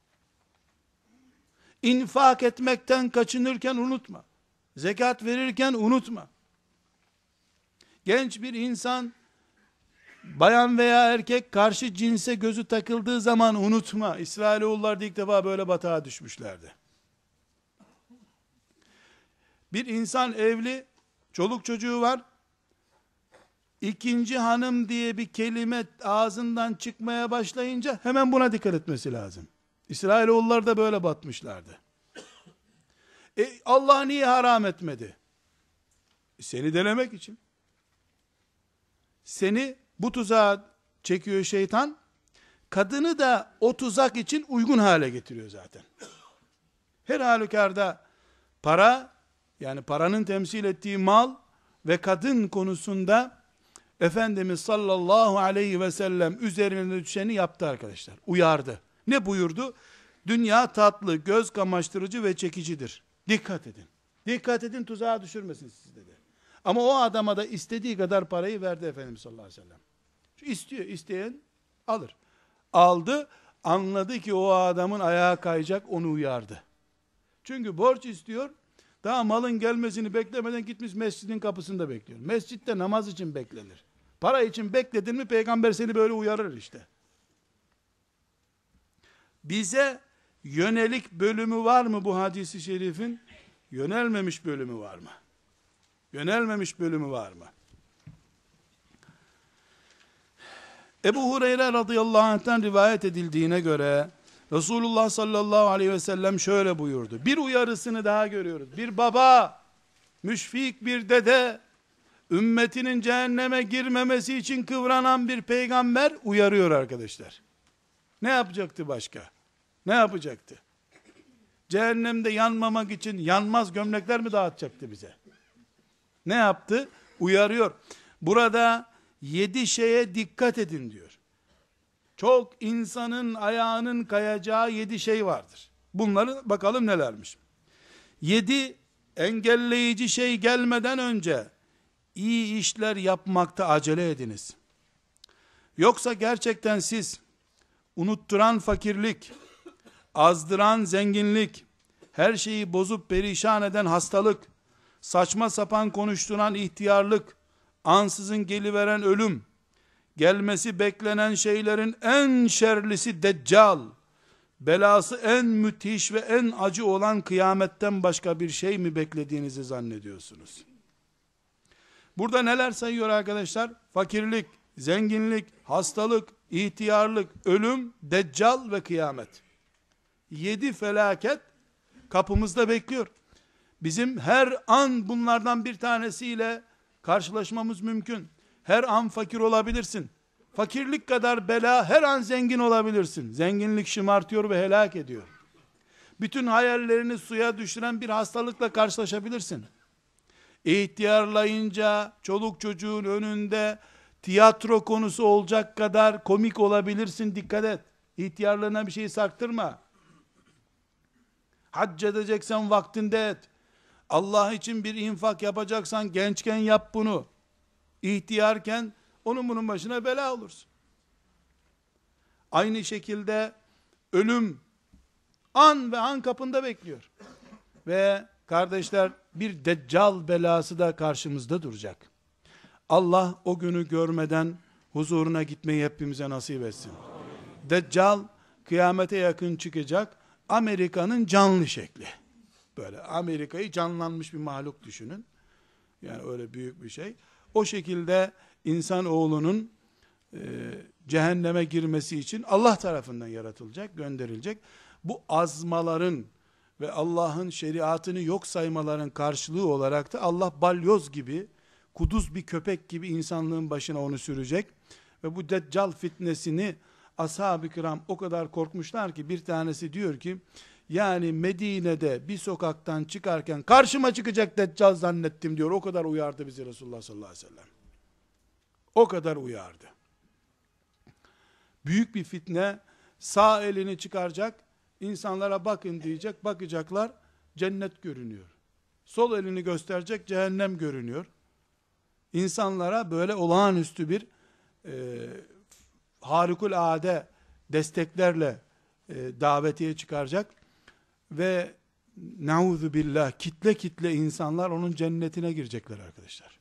İnfak etmekten kaçınırken unutma. Zekat verirken unutma. Genç bir insan, bayan veya erkek karşı cinse gözü takıldığı zaman unutma. İsrailoğullar da ilk defa böyle batağa düşmüşlerdi. Bir insan evli, çoluk çocuğu var, İkinci hanım diye bir kelime ağzından çıkmaya başlayınca hemen buna dikkat etmesi lazım. İsrailoğullar da böyle batmışlardı. E, Allah niye haram etmedi? Seni denemek için. Seni bu tuzağa çekiyor şeytan. Kadını da o tuzak için uygun hale getiriyor zaten. Her halükarda para, yani paranın temsil ettiği mal ve kadın konusunda Efendimiz sallallahu aleyhi ve sellem üzerine düşeni yaptı arkadaşlar. Uyardı. Ne buyurdu? Dünya tatlı, göz kamaştırıcı ve çekicidir. Dikkat edin. Dikkat edin, tuzağa düşürmesin sizi dedi. Ama o adama da istediği kadar parayı verdi Efendimiz sallallahu aleyhi ve sellem. Şu istiyor, isteyen alır. Aldı, anladı ki o adamın ayağı kayacak, onu uyardı. Çünkü borç istiyor, daha malın gelmesini beklemeden gitmiş mescidin kapısında bekliyor. Mescitte namaz için beklenir. Para için bekledin mi peygamber seni böyle uyarır işte. Bize yönelik bölümü var mı bu hadisi şerifin? Yönelmemiş bölümü var mı? Yönelmemiş bölümü var mı? Ebu Hureyre radıyallahu anh'tan rivayet edildiğine göre Resulullah sallallahu aleyhi ve sellem şöyle buyurdu. Bir uyarısını daha görüyoruz. Bir baba, müşfik bir dede, ümmetinin cehenneme girmemesi için kıvranan bir peygamber uyarıyor arkadaşlar. Ne yapacaktı başka? Ne yapacaktı? Cehennemde yanmamak için yanmaz gömlekler mi dağıtacaktı bize? Ne yaptı? Uyarıyor. Burada yedi şeye dikkat edin diyor. Çok insanın ayağının kayacağı yedi şey vardır. Bunları bakalım nelermiş. Yedi engelleyici şey gelmeden önce iyi işler yapmakta acele ediniz. Yoksa gerçekten siz unutturan fakirlik, azdıran zenginlik, her şeyi bozup perişan eden hastalık, saçma sapan konuşturan ihtiyarlık, ansızın geliveren ölüm, gelmesi beklenen şeylerin en şerlisi Deccal, belası en müthiş ve en acı olan kıyametten başka bir şey mi beklediğinizi zannediyorsunuz? Burada neler sayıyor arkadaşlar? Fakirlik, zenginlik, hastalık, ihtiyarlık, ölüm, Deccal ve kıyamet. Yedi felaket kapımızda bekliyor. Bizim her an bunlardan bir tanesiyle karşılaşmamız mümkün. Her an fakir olabilirsin. Fakirlik kadar bela, her an zengin olabilirsin. Zenginlik şımartıyor ve helak ediyor. Bütün hayallerini suya düşüren bir hastalıkla karşılaşabilirsin. İhtiyarlayınca çoluk çocuğun önünde tiyatro konusu olacak kadar komik olabilirsin, dikkat et. İhtiyarlığına bir şey saktırma. Hac edeceksen vaktinde et. Allah için bir infak yapacaksan gençken yap bunu. İhtiyarken onun bunun başına bela olursun. Aynı şekilde ölüm an ve an kapında bekliyor. Ve kardeşler, bir Deccal belası da karşımızda duracak. Allah o günü görmeden huzuruna gitmeyi hepimize nasip etsin. Deccal kıyamete yakın çıkacak. Amerika'nın canlı şekli. Böyle Amerika'yı canlanmış bir mahluk düşünün. Yani öyle büyük bir şey. O şekilde insanoğlunun e, cehenneme girmesi için Allah tarafından yaratılacak, gönderilecek. Bu azmaların ve Allah'ın şeriatını yok saymaların karşılığı olarak da Allah balyoz gibi, kuduz bir köpek gibi insanlığın başına onu sürecek. Ve bu Deccal fitnesini ashab-ı kiram o kadar korkmuşlar ki bir tanesi diyor ki, yani Medine'de bir sokaktan çıkarken karşıma çıkacak Deccal zannettim diyor. O kadar uyardı bizi Resulullah sallallahu aleyhi ve sellem. O kadar uyardı. Büyük bir fitne, sağ elini çıkaracak, insanlara bakın diyecek, bakacaklar, cennet görünüyor. Sol elini gösterecek, cehennem görünüyor. İnsanlara böyle olağanüstü bir e, harikulade desteklerle e, davetiye çıkaracak ve nauzu billah kitle kitle insanlar onun cennetine girecekler arkadaşlar.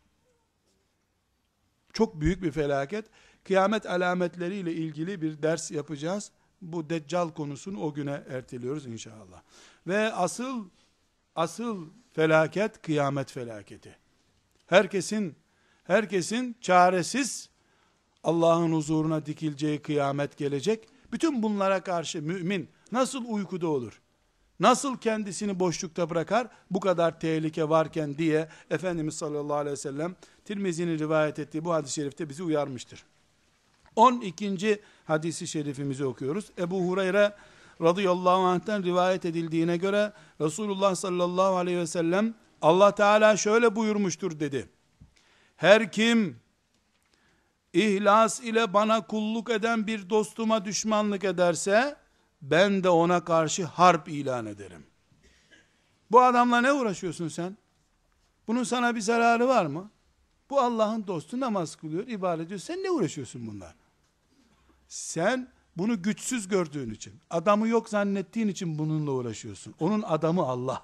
Çok büyük bir felaket. Kıyamet alametleriyle ilgili bir ders yapacağız. Bu Deccal konusunu o güne erteliyoruz inşallah. Ve asıl asıl felaket kıyamet felaketi. Herkesin herkesin çaresiz Allah'ın huzuruna dikileceği kıyamet gelecek. Bütün bunlara karşı mümin nasıl uykuda olur? Nasıl kendisini boşlukta bırakar? Bu kadar tehlike varken diye Efendimiz sallallahu aleyhi ve sellem Tirmizi'nin rivayet ettiği bu hadis-i şerifte bizi uyarmıştır. on ikinci hadisi şerifimizi okuyoruz. Ebu Hureyre radıyallahu anh'ten rivayet edildiğine göre Resulullah sallallahu aleyhi ve sellem Allah Teala şöyle buyurmuştur dedi. Her kim İhlas ile bana kulluk eden bir dostuma düşmanlık ederse, ben de ona karşı harp ilan ederim. Bu adamla ne uğraşıyorsun sen? Bunun sana bir zararı var mı? Bu Allah'ın dostu, namaz kılıyor, ibadet ediyor. Sen ne uğraşıyorsun bunlar? Sen bunu güçsüz gördüğün için, adamı yok zannettiğin için bununla uğraşıyorsun. Onun adamı Allah.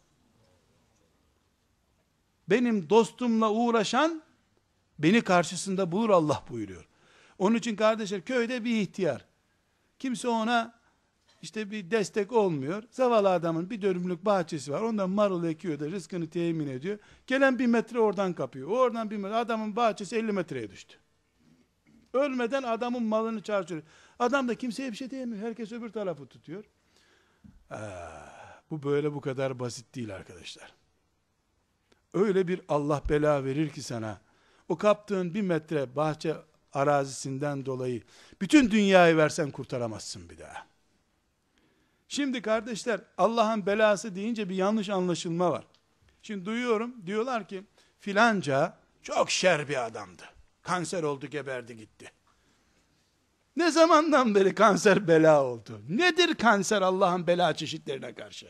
Benim dostumla uğraşan, beni karşısında bulur Allah buyuruyor. Onun için kardeşler, köyde bir ihtiyar. Kimse ona işte bir destek olmuyor. Zavallı adamın bir dönümlük bahçesi var. Ondan marul ekiyor da rızkını temin ediyor. Gelen bir metre oradan kapıyor. Oradan bir metre. Adamın bahçesi elli metreye düştü. Ölmeden adamın malını çarçur. Adam da kimseye bir şey diyemiyor. Herkes öbür tarafı tutuyor. Aa, bu böyle bu kadar basit değil arkadaşlar. Öyle bir Allah bela verir ki sana. O kaptığın bir metre bahçe arazisinden dolayı bütün dünyayı versen kurtaramazsın bir daha. Şimdi kardeşler, Allah'ın belası deyince bir yanlış anlaşılma var. Şimdi duyuyorum, diyorlar ki filanca çok şer bir adamdı. Kanser oldu, geberdi gitti. Ne zamandan beri kanser bela oldu? Nedir kanser Allah'ın bela çeşitlerine karşı?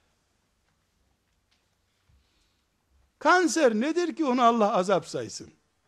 Kanser nedir ki onu Allah azap saysın?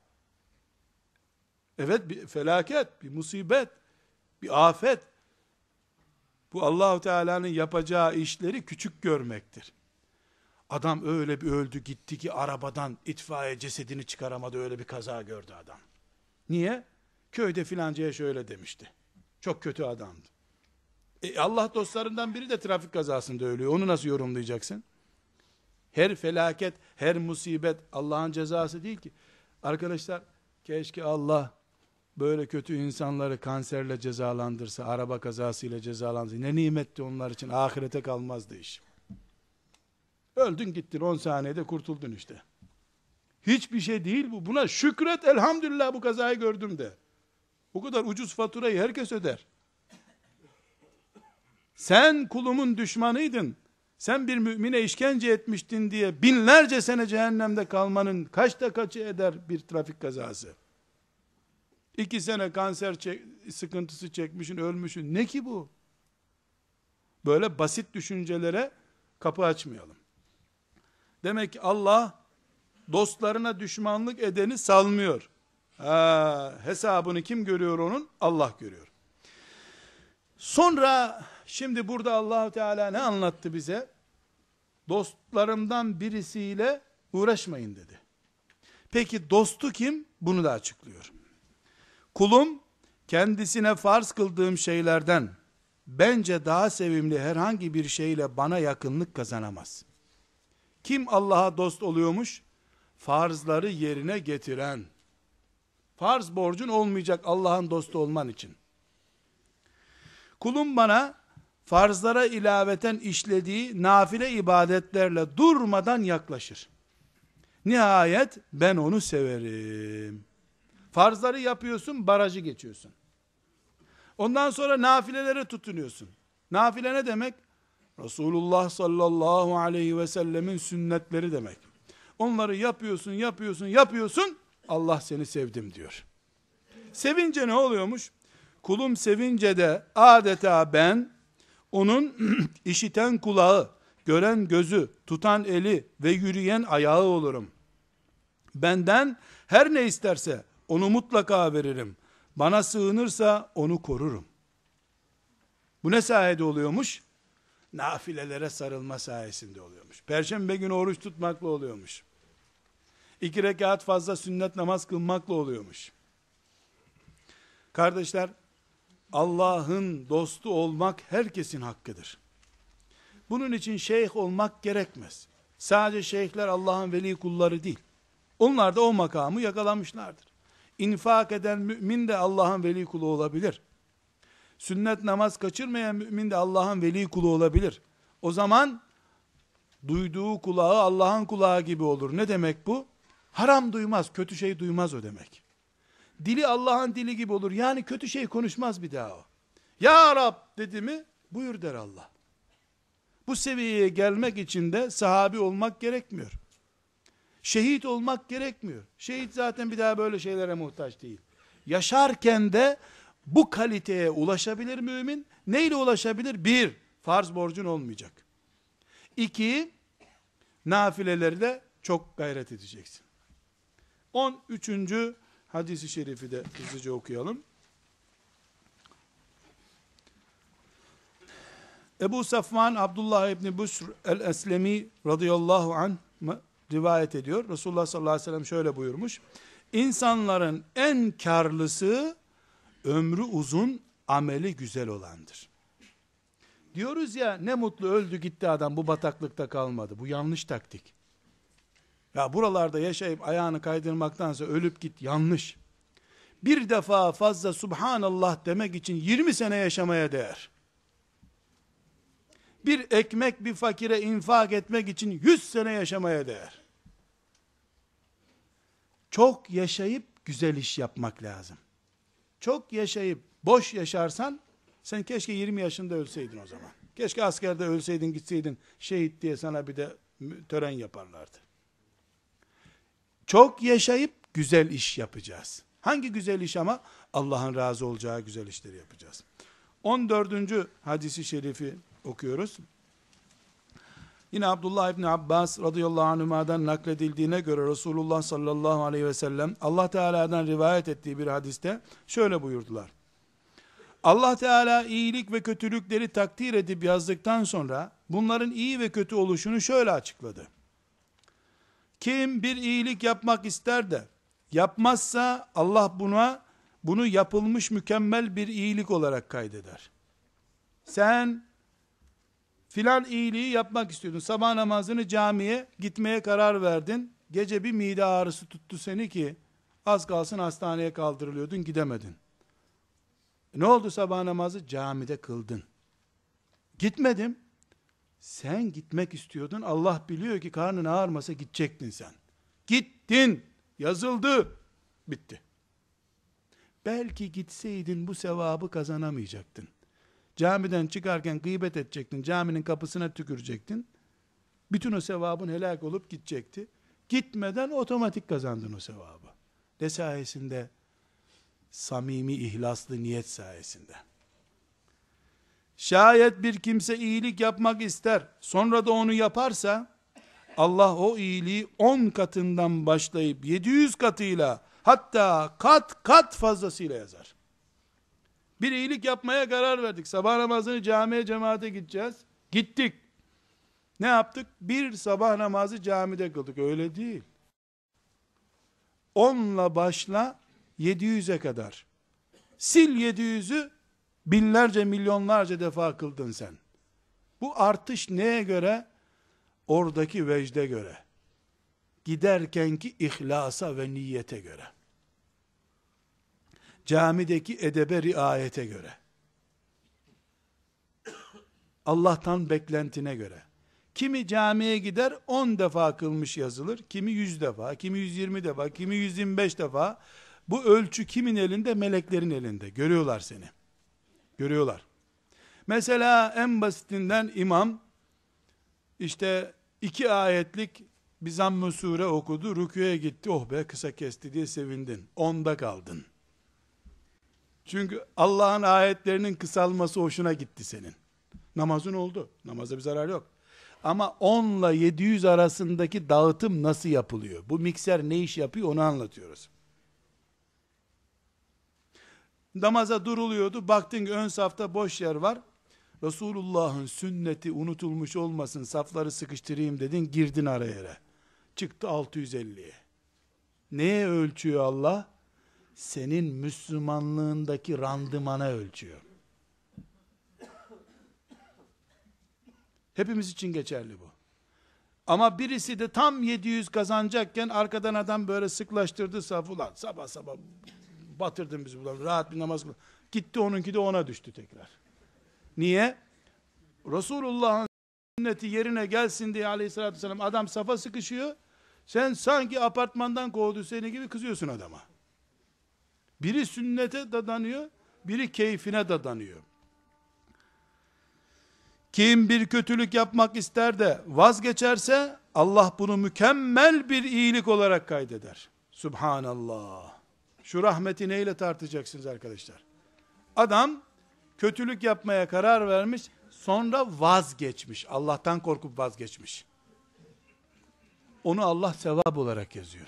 Evet, bir felaket, bir musibet, bir afet. Bu Allahu Teala'nın yapacağı işleri küçük görmektir. Adam öyle bir öldü gitti ki arabadan itfaiye cesedini çıkaramadı, öyle bir kaza gördü adam. Niye? Köyde filancaya şöyle demişti. Çok kötü adamdı. E Allah dostlarından biri de trafik kazasında ölüyor. Onu nasıl yorumlayacaksın? Her felaket, her musibet Allah'ın cezası değil ki. Arkadaşlar, keşke Allah böyle kötü insanları kanserle cezalandırsa, araba kazasıyla cezalandırsa. Ne nimetti onlar için, ahirete kalmazdı iş. Öldün gittin, on saniyede kurtuldun işte. Hiçbir şey değil bu. Buna şükret, elhamdülillah bu kazayı gördüm de. Bu kadar ucuz faturayı herkes öder. Sen kulumun düşmanıydın, sen bir mümine işkence etmiştin diye binlerce sene cehennemde kalmanın kaçta kaçı eder bir trafik kazası? İki sene kanser çek, sıkıntısı çekmişsin, ölmüşsün. Ne ki bu? Böyle basit düşüncelere kapı açmayalım. Demek ki Allah dostlarına düşmanlık edeni salmıyor. Ha, hesabını kim görüyor onun? Allah görüyor. Sonra şimdi burada Allah Teala ne anlattı bize? Dostlarımdan birisiyle uğraşmayın dedi. Peki dostu kim? Bunu da açıklıyor. Kulum kendisine farz kıldığım şeylerden bence daha sevimli herhangi bir şeyle bana yakınlık kazanamaz. Kim Allah'a dost oluyormuş? Farzları yerine getiren. Farz borcun olmayacak Allah'ın dostu olman için. Kulum bana farzlara ilaveten işlediği nafile ibadetlerle durmadan yaklaşır. Nihayet ben onu severim. Farzları yapıyorsun, barajı geçiyorsun. Ondan sonra nafilelere tutunuyorsun. Nafile ne demek? Resulullah sallallahu aleyhi ve sellemin sünnetleri demek. Onları yapıyorsun, yapıyorsun, yapıyorsun. Allah seni sevdim diyor. Sevince ne oluyormuş? Kulum sevince de adeta ben onun işiten kulağı, gören gözü, tutan eli ve yürüyen ayağı olurum. Benden her ne isterse onu mutlaka veririm. Bana sığınırsa onu korurum. Bu ne sayede oluyormuş? Nafilelere sarılma sayesinde oluyormuş. Perşembe günü oruç tutmakla oluyormuş. İki rekat fazla sünnet namaz kılmakla oluyormuş. Kardeşler, Allah'ın dostu olmak herkesin hakkıdır. Bunun için şeyh olmak gerekmez. Sadece şeyhler Allah'ın veli kulları değil. Onlar da o makamı yakalamışlardır. İnfak eden mümin de Allah'ın veli kulu olabilir. Sünnet namaz kaçırmayan mümin de Allah'ın veli kulu olabilir. O zaman duyduğu kulağı Allah'ın kulağı gibi olur. Ne demek bu? Haram duymaz, kötü şey duymaz o demek. Dili Allah'ın dili gibi olur. Yani kötü şey konuşmaz bir daha o. Ya Rab dedi mi, buyur der Allah. Bu seviyeye gelmek için de sahabi olmak gerekmiyor. Şehit olmak gerekmiyor. Şehit zaten bir daha böyle şeylere muhtaç değil. Yaşarken de bu kaliteye ulaşabilir mümin. Neyle ulaşabilir? Bir, farz borcun olmayacak. İki, nafileleri de çok gayret edeceksin. On üçüncü hadisi şerifi de hızlıca okuyalım. Ebu Safvan Abdullah İbni Busr el-Eslemi radıyallahu anh rivayet ediyor. Resulullah sallallahu aleyhi ve sellem şöyle buyurmuş. İnsanların en karlısı ömrü uzun, ameli güzel olandır. Diyoruz ya, ne mutlu öldü gitti adam, bu bataklıkta kalmadı. Bu yanlış taktik. Ya buralarda yaşayıp ayağını kaydırmaktansa ölüp git, yanlış. Bir defa fazla Subhanallah demek için yirmi sene yaşamaya değer. Bir ekmek bir fakire infak etmek için yüz sene yaşamaya değer. Çok yaşayıp güzel iş yapmak lazım. Çok yaşayıp boş yaşarsan, sen keşke yirmi yaşında ölseydin o zaman. Keşke askerde ölseydin, gitseydin şehit diye sana bir de tören yaparlardı. Çok yaşayıp güzel iş yapacağız. Hangi güzel iş ama? Allah'ın razı olacağı güzel işleri yapacağız. on dördüncü hadisi şerifi okuyoruz. Yine Abdullah İbni Abbas radıyallahu anhuma'dan nakledildiğine göre Resulullah sallallahu aleyhi ve sellem Allah Teala'dan rivayet ettiği bir hadiste şöyle buyurdular. Allah Teala iyilik ve kötülükleri takdir edip yazdıktan sonra bunların iyi ve kötü oluşunu şöyle açıkladı. Kim bir iyilik yapmak ister de yapmazsa Allah buna bunu yapılmış mükemmel bir iyilik olarak kaydeder. Sen filan iyiliği yapmak istiyordun. Sabah namazını camiye gitmeye karar verdin. Gece bir mide ağrısı tuttu seni ki az kalsın hastaneye kaldırılıyordun, gidemedin. Ne oldu sabah namazı? Camide kıldın. Gitmedim. Sen gitmek istiyordun. Allah biliyor ki karnın ağrımasa gidecektin sen. Gittin. Yazıldı. Bitti. Belki gitseydin bu sevabı kazanamayacaktın. Camiden çıkarken gıybet edecektin. Caminin kapısına tükürecektin. Bütün o sevabın helak olup gidecekti. Gitmeden otomatik kazandın o sevabı. Ne sayesinde? Samimi, ihlaslı niyet sayesinde. Şayet bir kimse iyilik yapmak ister, sonra da onu yaparsa, Allah o iyiliği on katından başlayıp yedi yüz katıyla, hatta kat kat fazlasıyla yazar. Bir iyilik yapmaya karar verdik. Sabah namazını camiye, cemaate gideceğiz. Gittik. Ne yaptık? Bir sabah namazı camide kıldık. Öyle değil. Onla başla, yedi yüze kadar. Sil yedi yüzü, binlerce, milyonlarca defa kıldın sen. Bu artış neye göre? Oradaki vecde göre. Giderkenki ihlasa ve niyete göre. Camideki edebe, riayete göre. Allah'tan beklentine göre. Kimi camiye gider on defa kılmış yazılır, kimi yüz defa, kimi yüz yirmi defa, kimi yüz yirmi beş defa. Bu ölçü kimin elinde? Meleklerin elinde. Görüyorlar seni. Görüyorlar. Mesela en basitinden imam, işte iki ayetlik bir zamm-ı sure okudu, rüküye gitti, oh be kısa kesti diye sevindin. Onda kaldın. Çünkü Allah'ın ayetlerinin kısalması hoşuna gitti senin. Namazın oldu. Namaza bir zarar yok. Ama onla yedi yüz arasındaki dağıtım nasıl yapılıyor? Bu mikser ne iş yapıyor onu anlatıyoruz. Namaza duruluyordu. Baktın ki ön safta boş yer var. Resulullah'ın sünneti unutulmuş olmasın, safları sıkıştırayım dedin, girdin araya. Çıktı altı yüz elliye. Neye ölçüyor Allah? Senin Müslümanlığındaki randımana ölçüyor. Hepimiz için geçerli bu. Ama birisi de tam yedi yüz kazanacakken arkadan adam böyle sıklaştırdı safı, ulan sabah sabah batırdın bizi buradan, rahat bir namaz kıl. Gitti onunki de ona düştü tekrar. Niye? Resulullah'ın sünneti yerine gelsin diye aleyhissalatü vesselam adam safa sıkışıyor. Sen sanki apartmandan kovdu seni gibi kızıyorsun adama. Biri sünnete dadanıyor, biri keyfine dadanıyor. Kim bir kötülük yapmak ister de vazgeçerse Allah bunu mükemmel bir iyilik olarak kaydeder. Subhanallah. Şu rahmeti neyle tartacaksınız arkadaşlar? Adam kötülük yapmaya karar vermiş, sonra vazgeçmiş. Allah'tan korkup vazgeçmiş. Onu Allah sevap olarak yazıyor.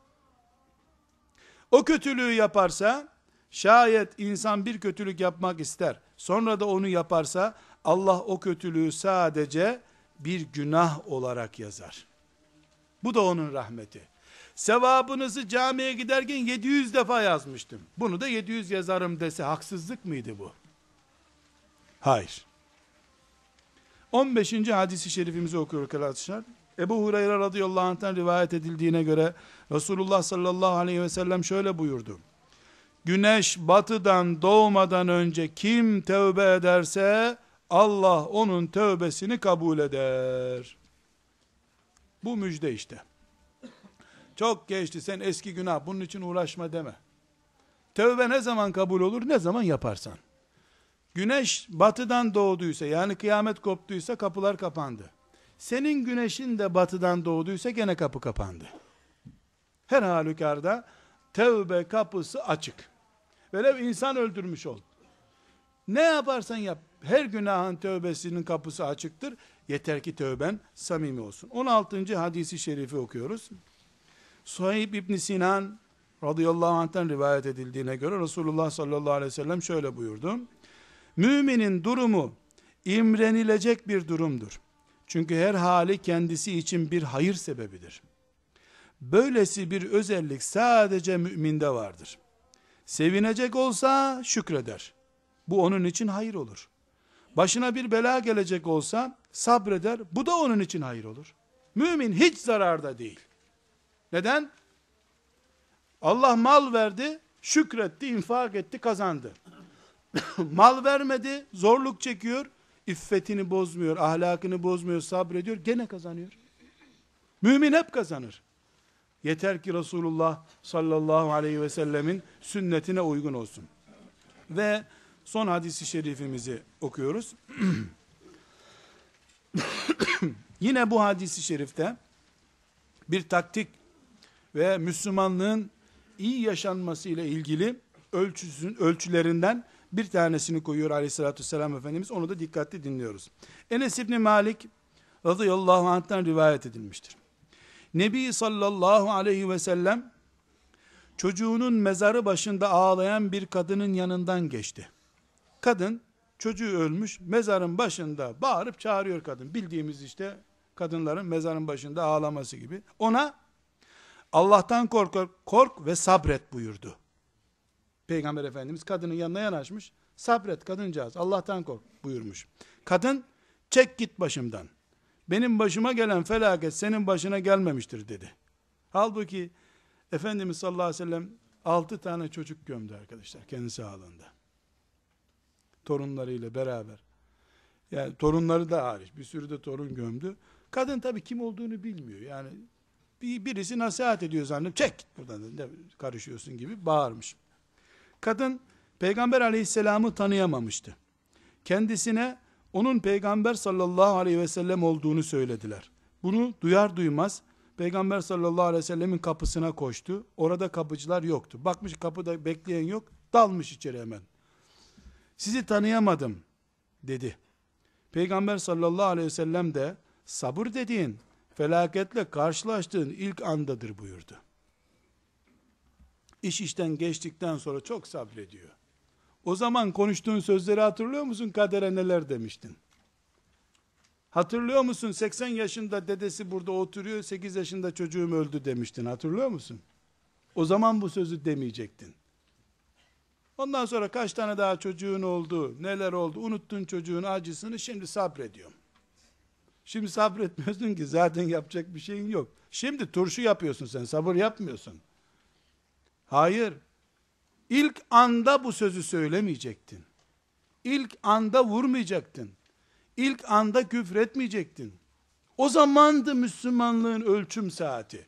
O kötülüğü yaparsa, şayet insan bir kötülük yapmak ister, sonra da onu yaparsa, Allah o kötülüğü sadece bir günah olarak yazar. Bu da onun rahmeti. Sevabınızı camiye giderken yedi yüz defa yazmıştım. Bunu da yedi yüz yazarım dese haksızlık mıydı bu? Hayır. on beşinci hadisi şerifimizi okuyoruz arkadaşlar. Ebu Hureyre radıyallahu anh'tan rivayet edildiğine göre Resulullah sallallahu aleyhi ve sellem şöyle buyurdu. Güneş batıdan doğmadan önce kim tövbe ederse Allah onun tövbesini kabul eder. Bu müjde işte. Çok geçti, sen eski günah bunun için uğraşma deme. Tövbe ne zaman kabul olur? Ne zaman yaparsan. Güneş batıdan doğduysa, yani kıyamet koptuysa kapılar kapandı. Senin güneşin de batıdan doğduysa gene kapı kapandı. Her halükarda tövbe kapısı açık. Velev insan öldürmüş ol. Ne yaparsan yap, her günahın tövbesinin kapısı açıktır. Yeter ki tövben samimi olsun. on altıncı hadisi şerifi okuyoruz. Suheyb İbn Sinan radıyallahu anh'tan rivayet edildiğine göre Resulullah sallallahu aleyhi ve sellem şöyle buyurdu. Müminin durumu imrenilecek bir durumdur. Çünkü her hali kendisi için bir hayır sebebidir. Böylesi bir özellik sadece müminde vardır. Sevinecek olsa şükreder. Bu onun için hayır olur. Başına bir bela gelecek olsa sabreder. Bu da onun için hayır olur. Mümin hiç zararda değil. Neden? Allah mal verdi, şükretti, infak etti, kazandı. Mal vermedi, zorluk çekiyor, iffetini bozmuyor, ahlakını bozmuyor, sabrediyor, gene kazanıyor. Mümin hep kazanır. Yeter ki Resulullah sallallahu aleyhi ve sellemin sünnetine uygun olsun. Ve son hadisi şerifimizi okuyoruz. Yine bu hadisi şerifte bir taktik ve Müslümanlığın iyi yaşanması ile ilgili ölçüsün, ölçülerinden bir tanesini koyuyor aleyhissalatü vesselam Efendimiz. Onu da dikkatli dinliyoruz. Enes İbni Malik radıyallahu anh'tan rivayet edilmiştir. Nebi sallallahu aleyhi ve sellem çocuğunun mezarı başında ağlayan bir kadının yanından geçti. Kadın, çocuğu ölmüş, mezarın başında bağırıp çağırıyor kadın. Bildiğimiz işte kadınların mezarın başında ağlaması gibi. Ona Allah'tan kork, kork ve sabret buyurdu. Peygamber Efendimiz kadının yanına yanaşmış. Sabret kadıncağız, Allah'tan kork buyurmuş. Kadın, çek git başımdan. Benim başıma gelen felaket senin başına gelmemiştir dedi. Halbuki Efendimiz sallallahu aleyhi ve sellem altı tane çocuk gömdü arkadaşlar kendi sağlığında. Torunlarıyla beraber. Yani torunları da hariç bir sürü de torun gömdü. Kadın tabii kim olduğunu bilmiyor. Yani bir, birisi nasihat ediyor zannediyor. Çek git buradan, ne karışıyorsun gibi bağırmış. Kadın Peygamber aleyhisselamı tanıyamamıştı. Kendisine onun Peygamber sallallahu aleyhi ve sellem olduğunu söylediler. Bunu duyar duymaz Peygamber sallallahu aleyhi ve sellemin kapısına koştu. Orada kapıcılar yoktu. Bakmış kapıda bekleyen yok. Dalmış içeri hemen. Sizi tanıyamadım dedi. Peygamber sallallahu aleyhi ve sellem de sabır dediğin felaketle karşılaştığın ilk andadır buyurdu. İş işten geçtikten sonra çok sabrediyor. O zaman konuştuğun sözleri hatırlıyor musun? Kadere neler demiştin? Hatırlıyor musun? seksen yaşında dedesi burada oturuyor, sekiz yaşında çocuğum öldü demiştin. Hatırlıyor musun? O zaman bu sözü demeyecektin. Ondan sonra kaç tane daha çocuğun oldu, neler oldu, unuttun çocuğun acısını, şimdi sabrediyorum. Şimdi sabretmiyorsun ki, zaten yapacak bir şeyin yok. Şimdi turşu yapıyorsun sen, sabır yapmıyorsun. Hayır. İlk anda bu sözü söylemeyecektin. İlk anda vurmayacaktın. İlk anda küfretmeyecektin. O zamandı Müslümanlığın ölçüm saati.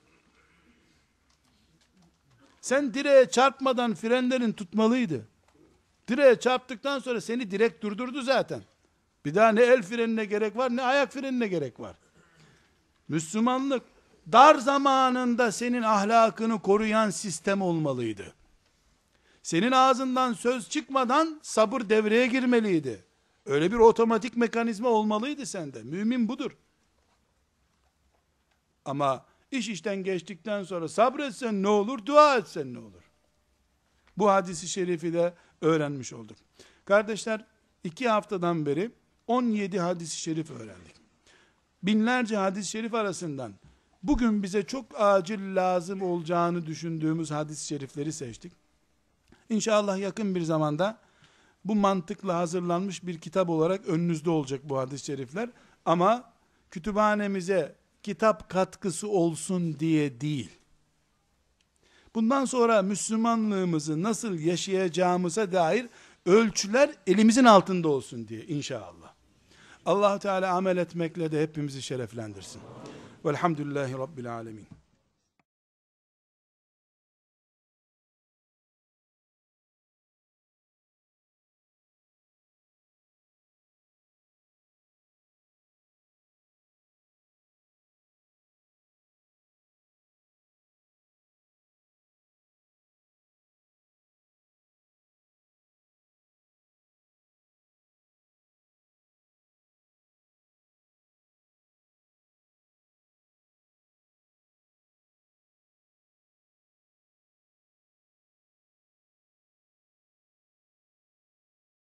Sen direğe çarpmadan frenlerin tutmalıydı. Direğe çarptıktan sonra seni direkt durdurdu zaten. Bir daha ne el frenine gerek var, ne ayak frenine gerek var. Müslümanlık dar zamanında senin ahlakını koruyan sistem olmalıydı. Senin ağzından söz çıkmadan sabır devreye girmeliydi. Öyle bir otomatik mekanizma olmalıydı sende. Mümin budur. Ama iş işten geçtikten sonra sabretsen ne olur, dua etsen ne olur? Bu hadisi şerifi de öğrenmiş olduk. Kardeşler, iki haftadan beri on yedi hadis-i şerif öğrendik. Binlerce hadis-i şerif arasından bugün bize çok acil lazım olacağını düşündüğümüz hadis-i şerifleri seçtik. İnşallah yakın bir zamanda bu mantıkla hazırlanmış bir kitap olarak önünüzde olacak bu hadis-i şerifler. Ama kütüphanemize kitap katkısı olsun diye değil. Bundan sonra Müslümanlığımızı nasıl yaşayacağımıza dair ölçüler elimizin altında olsun diye inşallah. Allah Teala amel etmekle de hepimizi şereflendirsin. Velhamdülillahi Rabbil alemin.